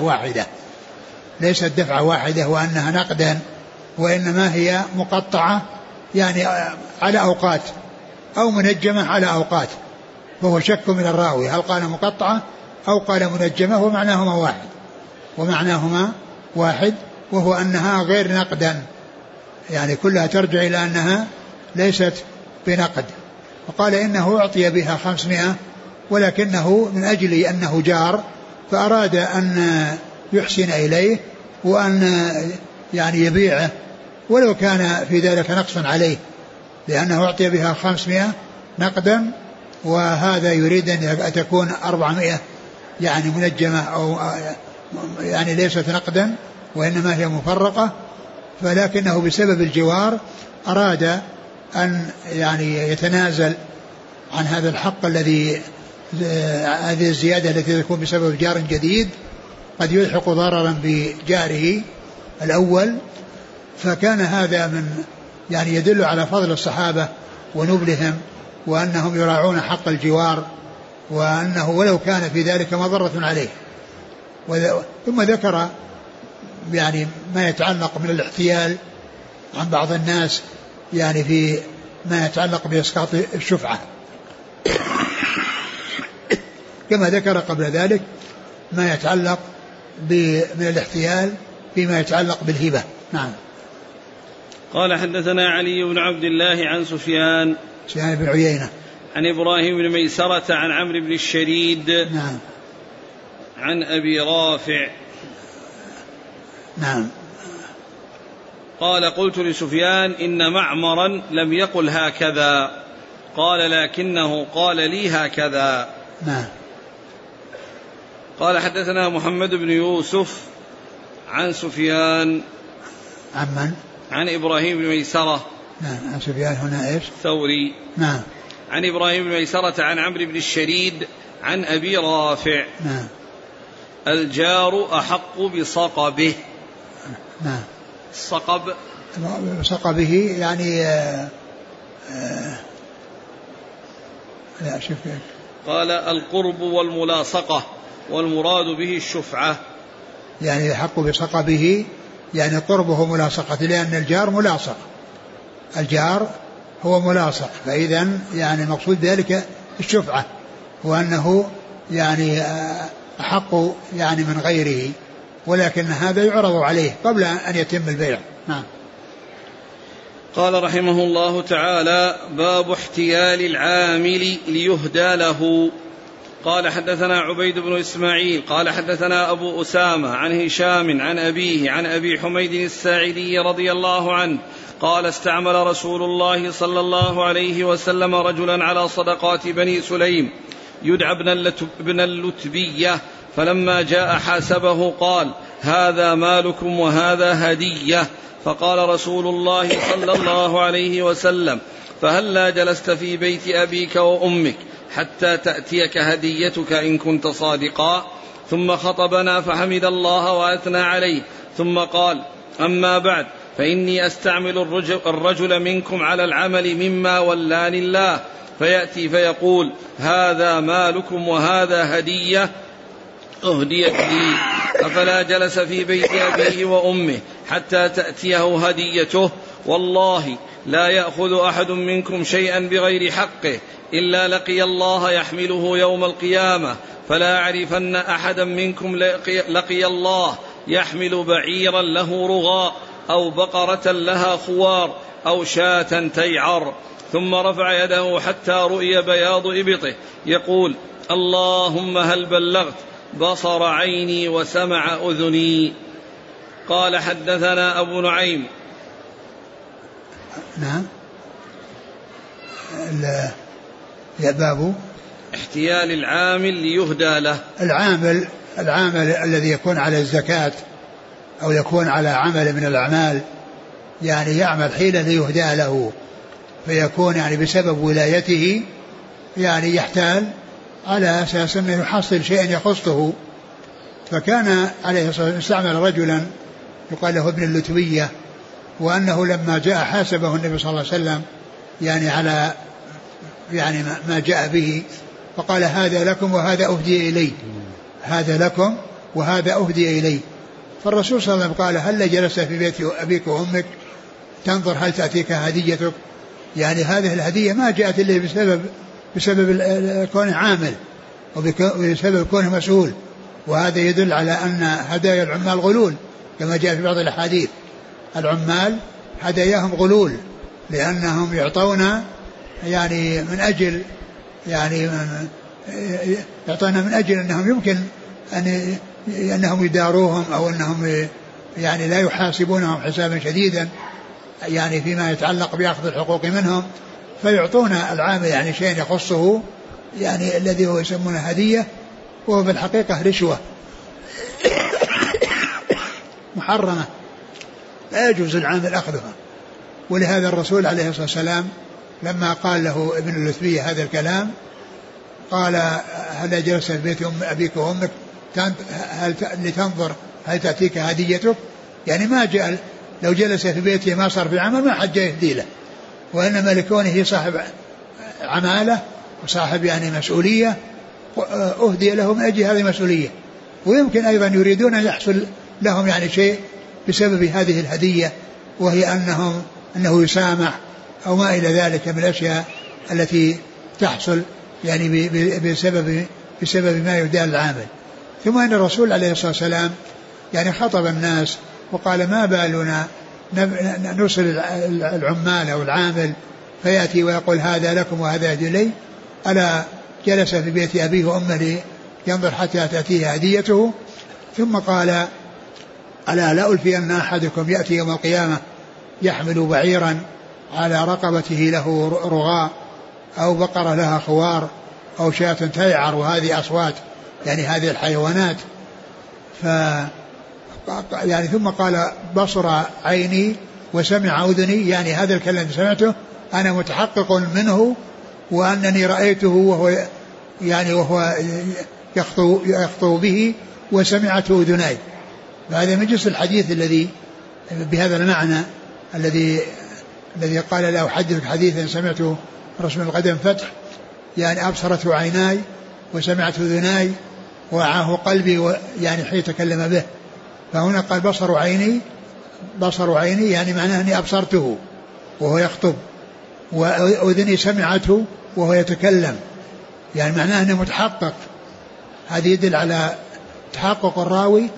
دفعة واحدة وأنها نقدا وإنما هي مقطعة يعني على أوقات أو منجمة على أوقات فهو شك من الراوي هل قال مقطعة أو قال منجمة ومعناهما واحد وهو أنها غير نقدا يعني كلها ترجع إلى أنها ليست بنقد. وقال إنه أعطي بها 500 ولكنه من أجل أنه جار فأراد أن يحسن إليه وأن يعني يبيعه ولو كان في ذلك نقص عليه لأنه أعطي بها 500 نقدا وهذا يريد أن تكون 400 يعني منجمة أو يعني ليست نقدا وإنما هي مفرقة فلكنه بسبب الجوار أراد أن يعني يتنازل عن هذا الحق الذي هذه الزيادة التي تكون بسبب جار جديد قد يلحق ضررا بجاره الأول. فكان هذا من يعني يدل على فضل الصحابة ونبلهم وأنهم يراعون حق الجوار وأنه ولو كان في ذلك مضرة عليه. ثم ذكر يعني ما يتعلق من الاحتيال عن بعض الناس يعني في ما يتعلق بإسقاط الشفعة، كما ذكر قبل ذلك ما يتعلق من الاحتيال فيما يتعلق بالهبة. نعم. قال حدثنا علي بن عبد الله عن سفيان بن عيينة عن إبراهيم بن ميسرة عن عمرو بن الشريد نعم عن أبي رافع نعم قال قلت لسفيان إن معمرا لم يقل هكذا، قال لكنه قال لي هكذا. نعم. قال حدثنا محمد بن يوسف عن سفيان عن من؟ عن إبراهيم بن ميسرة. نعم. عن سفيان هنا إيش؟ ثوري. نعم. عن إبراهيم بن ميسرة عن عمرو بن الشريد عن أبي رافع. نعم. الجار أحق بصقبه. نعم. الصقب صقبه يعني لا شوف قال القرب والملاصقة والمراد به الشفعة، يعني يحق بصقبه يعني قربه ملاصقة، لأن الجار ملاصق، الجار هو ملاصق، فإذا يعني مقصود ذلك الشفعة، وأنه يعني أحق يعني من غيره، ولكن هذا يعرض عليه قبل أن يتم البيع. نعم. قال رحمه الله تعالى: باب احتيال العامل ليهدى له. قال حدثنا عبيد بن إسماعيل قال حدثنا أبو أسامة عن هشام عن أبيه عن أبي حميد الساعدي رضي الله عنه قال: استعمل رسول الله صلى الله عليه وسلم رجلا على صدقات بني سليم يدعى ابن اللتبية، فلما جاء حاسبه قال: هذا مالكم وهذا هدية. فقال رسول الله صلى الله عليه وسلم: فهلا جلست في بيت أبيك وأمك حتى تأتيك هديتك إن كنت صادقا؟ ثم خطبنا فحمد الله وأثنى عليه، ثم قال: أما بعد، فإني أستعمل الرجل منكم على العمل مما ولاني الله، فيأتي فيقول: هذا مالكم وهذا هدية أهديت لي. أفلا جلس في بيت أبيه وأمه حتى تأتيه هديته؟ والله لا يأخذ أحد منكم شيئا بغير حقه إلا لقي الله يحمله يوم القيامة، فلا أعرفن أحدا منكم لقي الله يحمل بعيرا له رغاء أو بقرة لها خوار أو شاة تيعر. ثم رفع يده حتى رؤي بياض إبطه يقول: اللهم هل بلغت؟ بصر عيني وسمع أذني. قال حدثنا أبو نعيم. نعم. باب احتيال العامل ليهدى له. العامل الذي يكون على الزكاة أو يكون على عمل من الأعمال، يعني يعمل حيلة ليهدى له، فيكون يعني بسبب ولايته يعني يحتال على أساس أنه يحصل شيئا يخصه. فكان عليه الصلاة والسلام استعمل رجلا يقال له ابن اللتبية، وأنه لما جاء حاسبه النبي صلى الله عليه وسلم يعني على يعني ما جاء به، فقال: هذا لكم وهذا أهدي إلي، هذا لكم وهذا أهدي إلي. فالرسول صلى الله عليه وسلم قال: هل جلست في بيت أبيك وأمك تنظر هل تأتيك هديتك؟ يعني هذه الهدية ما جاءت إلا بسبب كونه عامل وبسبب كونه مسؤول، وهذا يدل على أن هدايا العمال غلول، كما جاء في بعض الأحاديث: العمال هداياهم غلول، لأنهم يعطون يعني من أجل يعني يعطون من أجل أنهم يمكن أنهم يداروهم، أو أنهم يعني لا يحاسبونهم حسابا شديدا يعني فيما يتعلق بأخذ الحقوق منهم، فيعطون العامل يعني شيء يخصه، يعني الذي هو يسمونه هدية، وهو بالحقيقة رشوة محرمة لا يجوز العامل أخذها. ولهذا الرسول عليه الصلاة والسلام لما قال له ابن اللتبية هذا الكلام قال: هل جلست في بيت أبيك وأمك لتنظر هل تأتيك هديتك؟ يعني ما جاء، لو جلس في بيته ما صار في عمل ما حد جاء يهدي له، وإنما لكونه صاحب عمالة وصاحب يعني مسؤولية أهدي له من أجل هذه المسؤولية، ويمكن أيضا يريدون أن يحصل لهم يعني شيء بسبب هذه الهدية، وهي أنه يسامح أو ما إلى ذلك من الأشياء التي تحصل يعني بسبب ما يهدى العامل. ثم أن الرسول عليه الصلاة والسلام يعني خطب الناس وقال ما بالنا نرسل العمال أو العامل فيأتي ويقول هذا لكم وهذا يهدي لي، ألا جلس في بيت أبيه وأمه ينظر حتى تأتيه هديته، ثم قال ألا لا ألفي أن أحدكم يأتي يوم القيامة يحمل بعيرا على رقبته له رغاء أو بقرة لها خوار أو شاة تيعر، وهذه أصوات يعني هذه الحيوانات. يعني ثم قال بصر عيني وسمع أذني، يعني هذا الكلام سمعته أنا متحقق منه وأنني رأيته وهو يخطو به وسمعته أذناي. فهذا من جنس الحديث الذي بهذا المعنى الذي قال لا أحدثك حديثا سمعته رسم القدم فتح، يعني أبصرته عيناي وسمعته أذناي ووعاه قلبي يعني حين تكلم به. فهنا قال بصر عيني يعني معناه أني أبصرته وهو يخطب، وأذني سمعته وهو يتكلم، يعني معناه أنه متحقق. هذا يدل على تحقق الراوي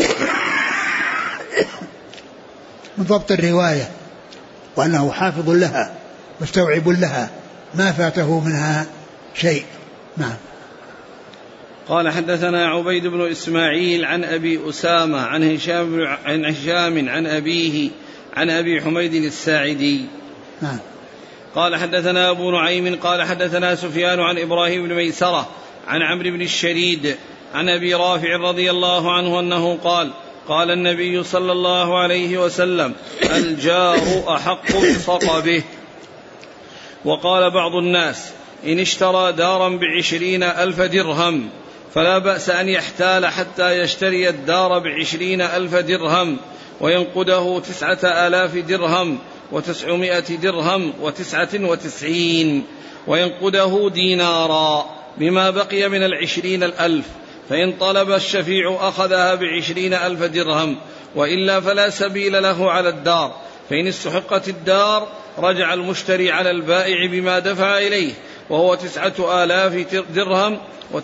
من ضبط الرواية، وأنه حافظ لها مستوعب لها ما فاته منها شيء. نعم. قال حدثنا عبيد بن إسماعيل عن أبي أسامة عن هشام عن أبيه عن أبي حميد الساعدي. نعم. قال حدثنا أبو نعيم قال حدثنا سفيان عن إبراهيم بن ميسرة عن عمرو بن الشريد عن أبي رافع رضي الله عنه أنه قال قال النبي صلى الله عليه وسلم الجار أحق بصقبه. وقال بعض الناس إن اشترى دارا ب20,000 درهم فلا بأس أن يحتال حتى يشتري الدار ب20,000 درهم وينقده 9,000 درهم و900 درهم و99 وينقده دينارا بما بقي من 20,000، فإن طلب الشفيع أخذها ب20,000 درهم، وإلا فلا سبيل له على الدار، فإن استحقت الدار رجع المشتري على البائع بما دفع إليه وهو 9,000 درهم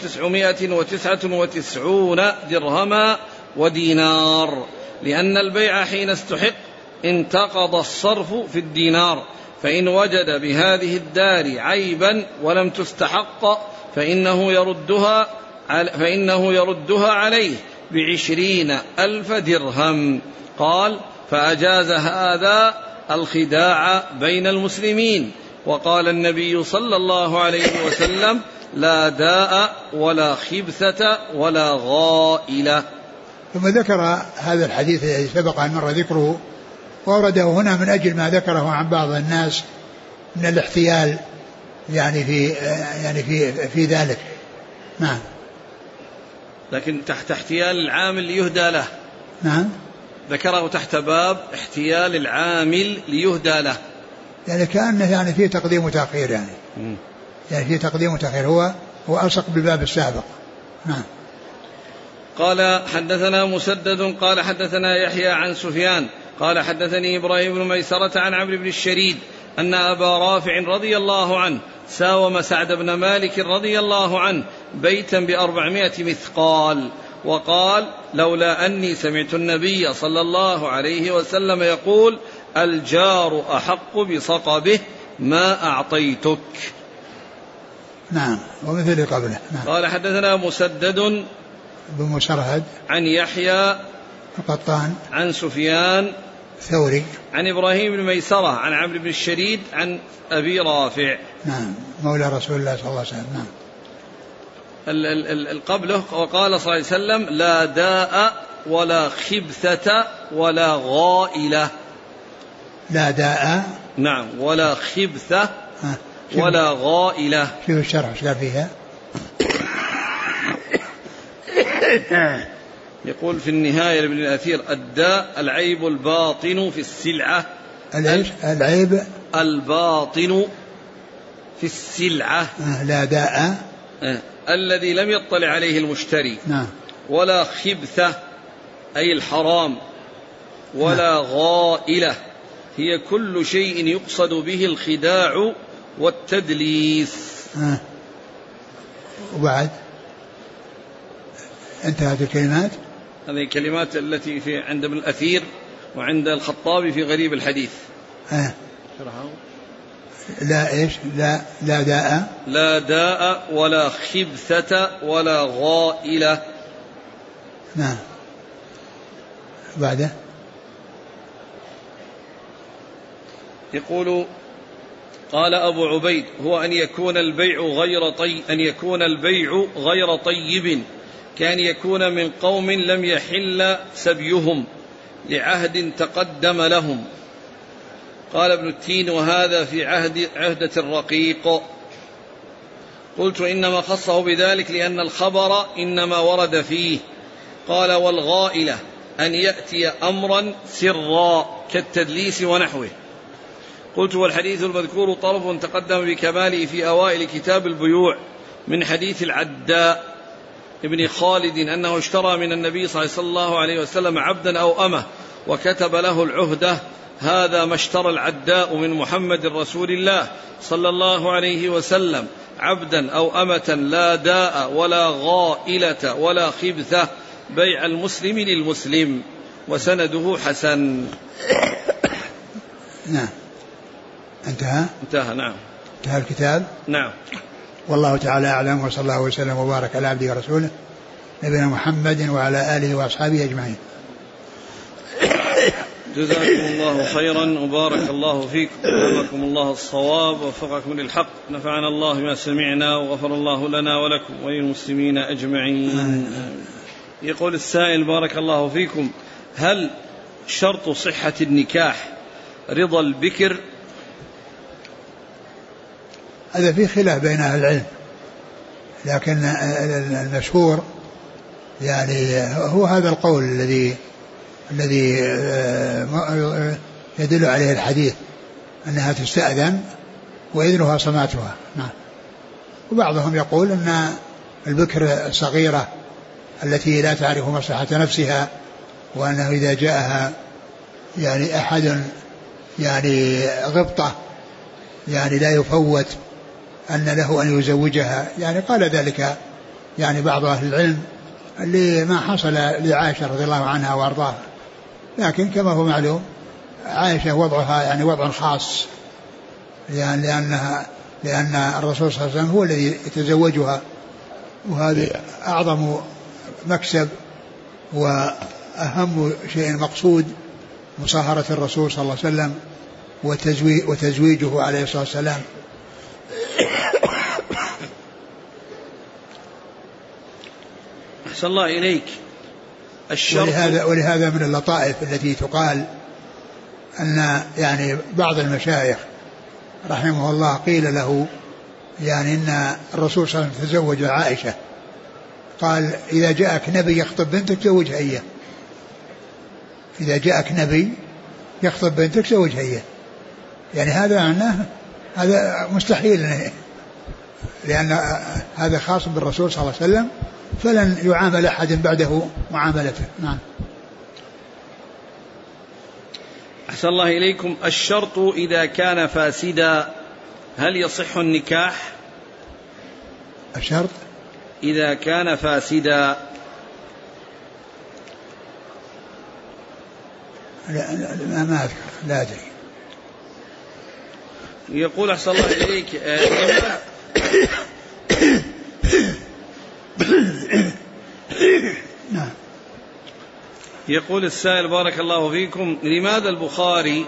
و999 درهما ودينار، لأن البيع حين استحق انتقض الصرف في الدينار، فإن وجد بهذه الدار عيبا ولم تستحق فإنه يردها عليه ب20,000 درهم. قال فأجاز هذا الخداع بين المسلمين. وقال النبي صلى الله عليه وسلم لا داء ولا خبثة ولا غائلة. ثم ذكر هذا الحديث الذي سبق أن مر ذكره، وورده هنا من أجل ما ذكره عن بعض الناس من الاحتيال يعني في ذلك. نعم. لكن تحت احتيال العامل ليهدى له. نعم. ذكره تحت باب احتيال العامل ليهدى له، يعني كأنه يعني فيه تقديم وتأخير، يعني فيه تقديم وتأخير، هو ألصق بالباب السابق. نعم. قال حدثنا مسدد قال حدثنا يحيى عن سفيان قال حدثني إبراهيم بن ميسرة عن عمرو بن الشريد أن أبا رافع رضي الله عنه ساوم سعد بن مالك رضي الله عنه بيتا ب400 مثقال، وقال لولا أني سمعت النبي صلى الله عليه وسلم يقول الجار أحق بصقبه ما أعطيتك. نعم. ومثل قبله. نعم. قال حدثنا مسدد بمسرهد عن يحيى القطان عن سفيان ثوري عن إبراهيم بن ميسرة عن عمرو بن الشريد عن أبي رافع. نعم. مولى رسول الله صلى الله عليه وسلم. نعم. قبله وقال صلى الله عليه وسلم لا داء ولا خبثة ولا غائلة. لا داء. نعم. ولا خبثة ولا غائلة. شوف الشرح ايش قال فيها. يقول في النهاية لابن الأثير الداء العيب الباطن في السلعة. العيب الباطن في السلعة. لا داء. الذي لم يطلع عليه المشتري. نعم. ولا خبثة أي الحرام، ولا غائلة هي كل شيء يقصد به الخداع والتدليس. وبعد انتهت الكلمات. هذه الكلمات التي في عند ابن الأثير وعند الخطابي في غريب الحديث. لا إيش؟ لا داء، لا داء ولا خبثة ولا غائلة. نعم. بعده يقول قال أبو عبيد هو أن يكون البيع غير طيب، كان يكون من قوم لم يحل سبيهم لعهد تقدم لهم. قال ابن التين وهذا في عهدة الرقيق. قلت إنما خصه بذلك لأن الخبر إنما ورد فيه. قال والغائلة أن يأتي أمرا سرا كالتدليس ونحوه. قلت والحديث المذكور طرف تقدم بكماله في أوائل كتاب البيوع من حديث العداء ابن خالد أنه اشترى من النبي صلى الله عليه وسلم عبدا أو أمه وكتب له العهدة. هذا ما اشترى العداء من محمد رسول الله صلى الله عليه وسلم، عبدا أو أمة، لا داء ولا غائلة ولا خبثة، بيع المسلم للمسلم. وسنده حسن. نعم. انتهى. نعم. انتهى الكتاب. نعم. والله تعالى أعلم، وصلى الله وسلم وبارك على عبده ورسوله نبينا محمد وعلى آله وأصحابه أجمعين. جزاكم الله خيرا وبارك الله فيكم، ألهمكم الله الصواب ووفقكم للحق، نفعنا الله بما سمعنا وغفر الله لنا ولكم وللمسلمين أجمعين. يقول السائل بارك الله فيكم: هل شرط صحة النكاح رضا البكر؟ هذا في خلاف بين أهل العلم، لكن المشهور يعني هو هذا القول الذي يدل عليه الحديث أنها تستأذن وإذنها صماتها. نعم. وبعضهم يقول أن البكر صغيرة التي لا تعرف مصلحة نفسها، وأنه إذا جاءها يعني أحد يعني غبطة يعني لا يفوت أن له أن يزوجها. يعني قال ذلك يعني بعض أهل العلم لما حصل لعائشة رضي الله عنها وأرضاها، لكن كما هو معلوم عائشة وضعها يعني وضع خاص، يعني لأن الرسول صلى الله عليه وسلم هو الذي يتزوجها، وهذا أعظم مكسب وأهم شيء مقصود مصاهرة الرسول صلى الله عليه وسلم وتزويجه عليه الصلاة والسلام. أحسن الله إليك. ولهذا من اللطائف التي تقال أن يعني بعض المشايخ رحمه الله قيل له يعني أن الرسول صلى الله عليه وسلم تزوج عائشة، قال: إذا جاءك نبي يخطب بنتك زوجها إياه، إذا جاءك نبي يخطب بنتك زوجها إياه. يعني هذا معناه هذا مستحيل، لأن هذا خاص بالرسول صلى الله عليه وسلم، فلن يعامل أحد بعده معاملته. نعم. أحسن الله إليكم. الشرط إذا كان فاسدا هل يصح النكاح؟ الشرط إذا كان فاسدا. ما أذكر، لا أدري. يقول أحسن الله إليك نعم. يقول السائل بارك الله فيكم: لماذا البخاري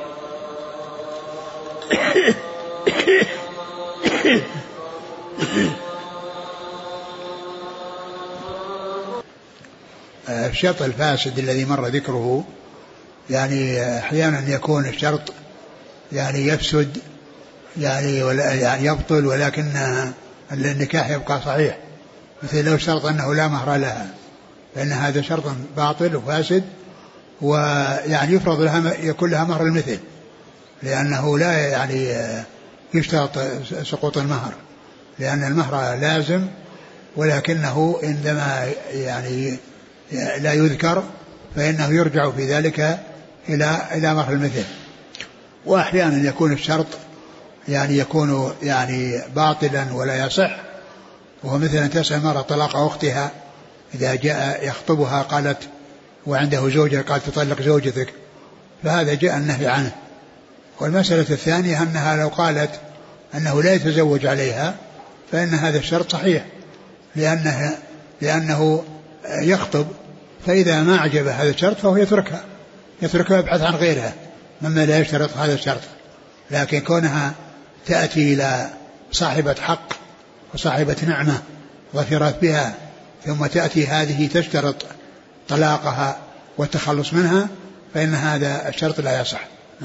الشرط الفاسد الذي مر ذكره، يعني أحيانا يكون الشرط يعني يفسد يعني يبطل، ولكن النكاح يبقى صحيح، مثل لو شرط أنه لا مهر لها، فإن هذا شرط باطل وفاسد، ويعني يفرض لها يكون لها مهر المثل، لأنه لا يعني يشترط سقوط المهر، لأن المهر لازم ولكنه عندما يعني لا يذكر فإنه يرجع في ذلك إلى مثل المثل. وأحيانا يكون الشرط يعني يكون يعني باطلا ولا يصح، وهو مثلا تسأل مرة طلاق أختها إذا جاء يخطبها قالت وعنده زوجة قالت تطلق زوجتك، فهذا جاء النهي عنه. والمسألة الثانية أنها لو قالت أنه لا يتزوج عليها فإن هذا الشرط صحيح، لأنه يخطب، فإذا ما عجب هذا الشرط فهو يتركها يبحث عن غيرها مما لا يشترط هذا الشرط. لكن كونها تأتي إلى صاحبة حق وصاحبة نعمة ظفرت بها ثم تأتي هذه تشترط طلاقها والتخلص منها، فإن هذا الشرط لا يصح.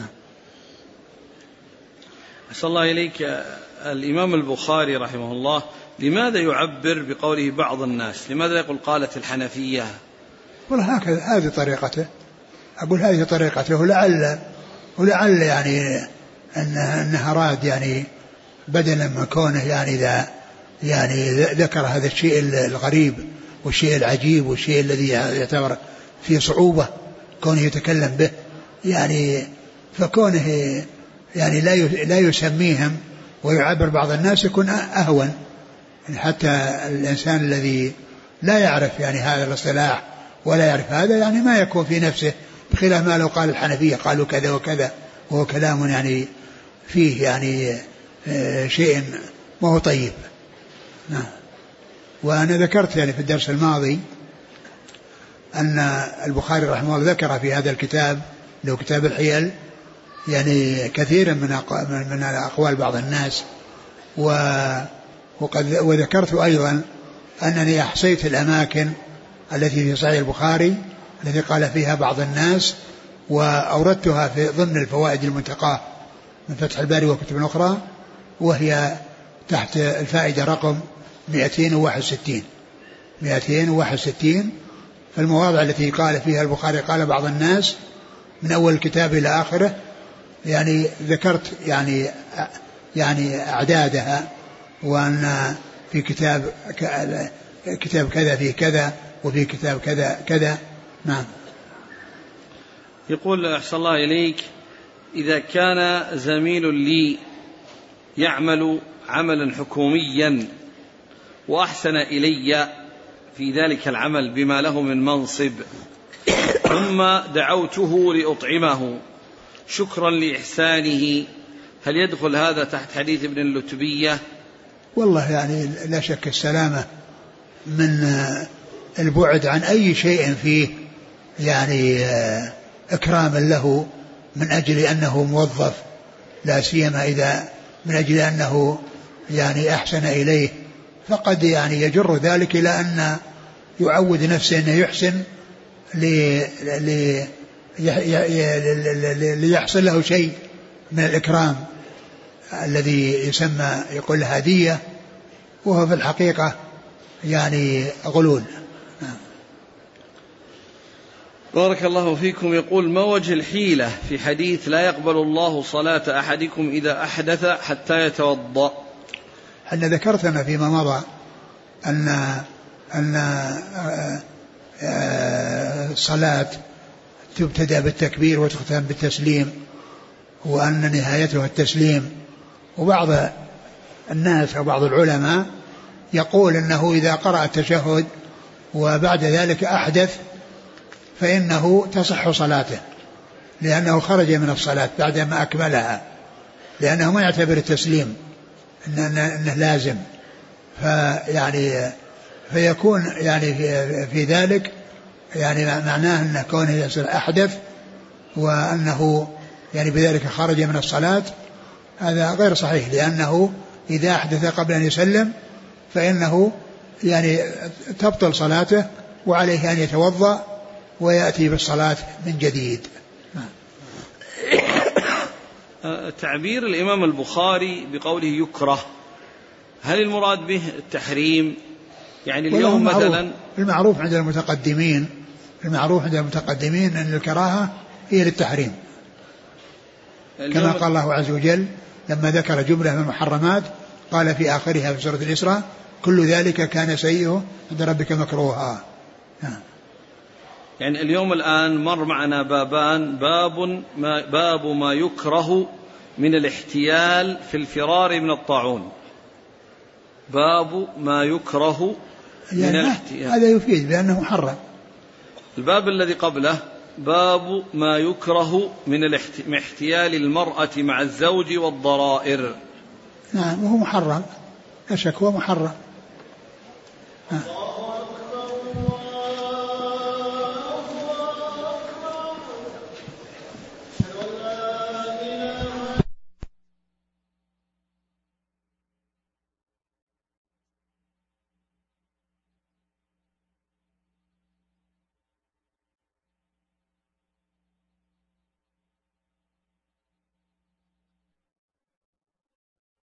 أحسن الله إليك. الإمام البخاري رحمه الله لماذا يعبر بقوله بعض الناس؟ لماذا يقول قالت الحنفية؟ والله هكذا هذه طريقته، أقول هذه طريقته، ولعل يعني أنها راد يعني بدلا من كونه يعني إذا يعني ذكر هذا الشيء الغريب والشيء العجيب والشيء الذي يعتبر فيه صعوبة كونه يتكلم به، يعني فكونه يعني لا يسميهم ويعبر بعض الناس يكون أهون، يعني حتى الإنسان الذي لا يعرف يعني هذا الاصطلاح ولا يعرف هذا يعني ما يكون في نفسه، بخلاف ما لو قال الحنفية قالوا كذا وكذا وهو كلام يعني فيه يعني شيء ما هو طيب. نعم. وأنا ذكرت يعني في الدرس الماضي أن البخاري رحمه الله ذكر في هذا الكتاب له كتاب الحيل يعني كثيرا من أقوال بعض الناس، وذكرت أيضا أنني أحصيت الأماكن التي في صحيح البخاري التي قال فيها بعض الناس، وأوردتها في ضمن الفوائد المنتقاة من فتح الباري وكتب أخرى، وهي تحت الفائدة رقم 261. فالمواضع التي قال فيها البخاري قال بعض الناس من أول الكتاب إلى آخره يعني ذكرت يعني أعدادها، وأن في كتاب كذا في كذا وفي كتاب كذا كذا. نعم. يقول أحسن الله إليك إذا كان زميل لي يعمل عملا حكوميا وأحسن إلي في ذلك العمل بما له من منصب ثم دعوته لأطعمه شكرا لإحسانه، هل يدخل هذا تحت حديث ابن اللتبية؟ والله يعني لا شك السلامة من البعد عن أي شيء فيه يعني إكراما له من أجل أنه موظف، لا سيما إذا من أجل أنه يعني أحسن إليه، فقد يعني يجر ذلك إلى أن يعود نفسه أنه يحسن ليحصل له شيء من الإكرام الذي يسمى يقول هدية، وهو في الحقيقة يعني غلول. بارك الله فيكم. يقول ما وجه الحيلة في حديث لا يقبل الله صلاة أحدكم إذا أحدث حتى يتوضأ؟ أنا ذكرتنا فيما مضى أن الصلاة تبتدأ بالتكبير وتختم بالتسليم، وأن نهايتها التسليم. وبعض الناس أو بعض العلماء يقول أنه إذا قرأ التشهد وبعد ذلك أحدث فإنه تصح صلاته، لأنه خرج من الصلاة بعدما أكملها، لأنه ما يعتبر التسليم أنه لازم، فيكون يعني في ذلك يعني معناه أن كونه يصير أحدث وأنه يعني بذلك خرج من الصلاة، هذا غير صحيح، لأنه إذا أحدث قبل أن يسلم فإنه يعني تبطل صلاته وعليه أن يتوضأ ويأتي بالصلاة من جديد. تعبير الإمام البخاري بقوله يكره، هل المراد به التحريم؟ يعني اليوم مثلا المعروف عند المتقدمين أن الكراهة هي للتحريم، كما قال الله عز وجل لما ذكر جملة من المحرمات قال في آخرها في سورة الإسراء كل ذلك كان سيئه عند ربك مكروها. يعني اليوم الآن مر معنا بابان، باب ما يكره من الاحتيال في الفرار من الطاعون، باب ما يكره من الاحتيال، هذا يفيد بأنه محرم. الباب الذي قبله باب ما يكره من احتيال المرأة مع الزوج والضرائر. نعم وهو محرم، لا شك هو محرم.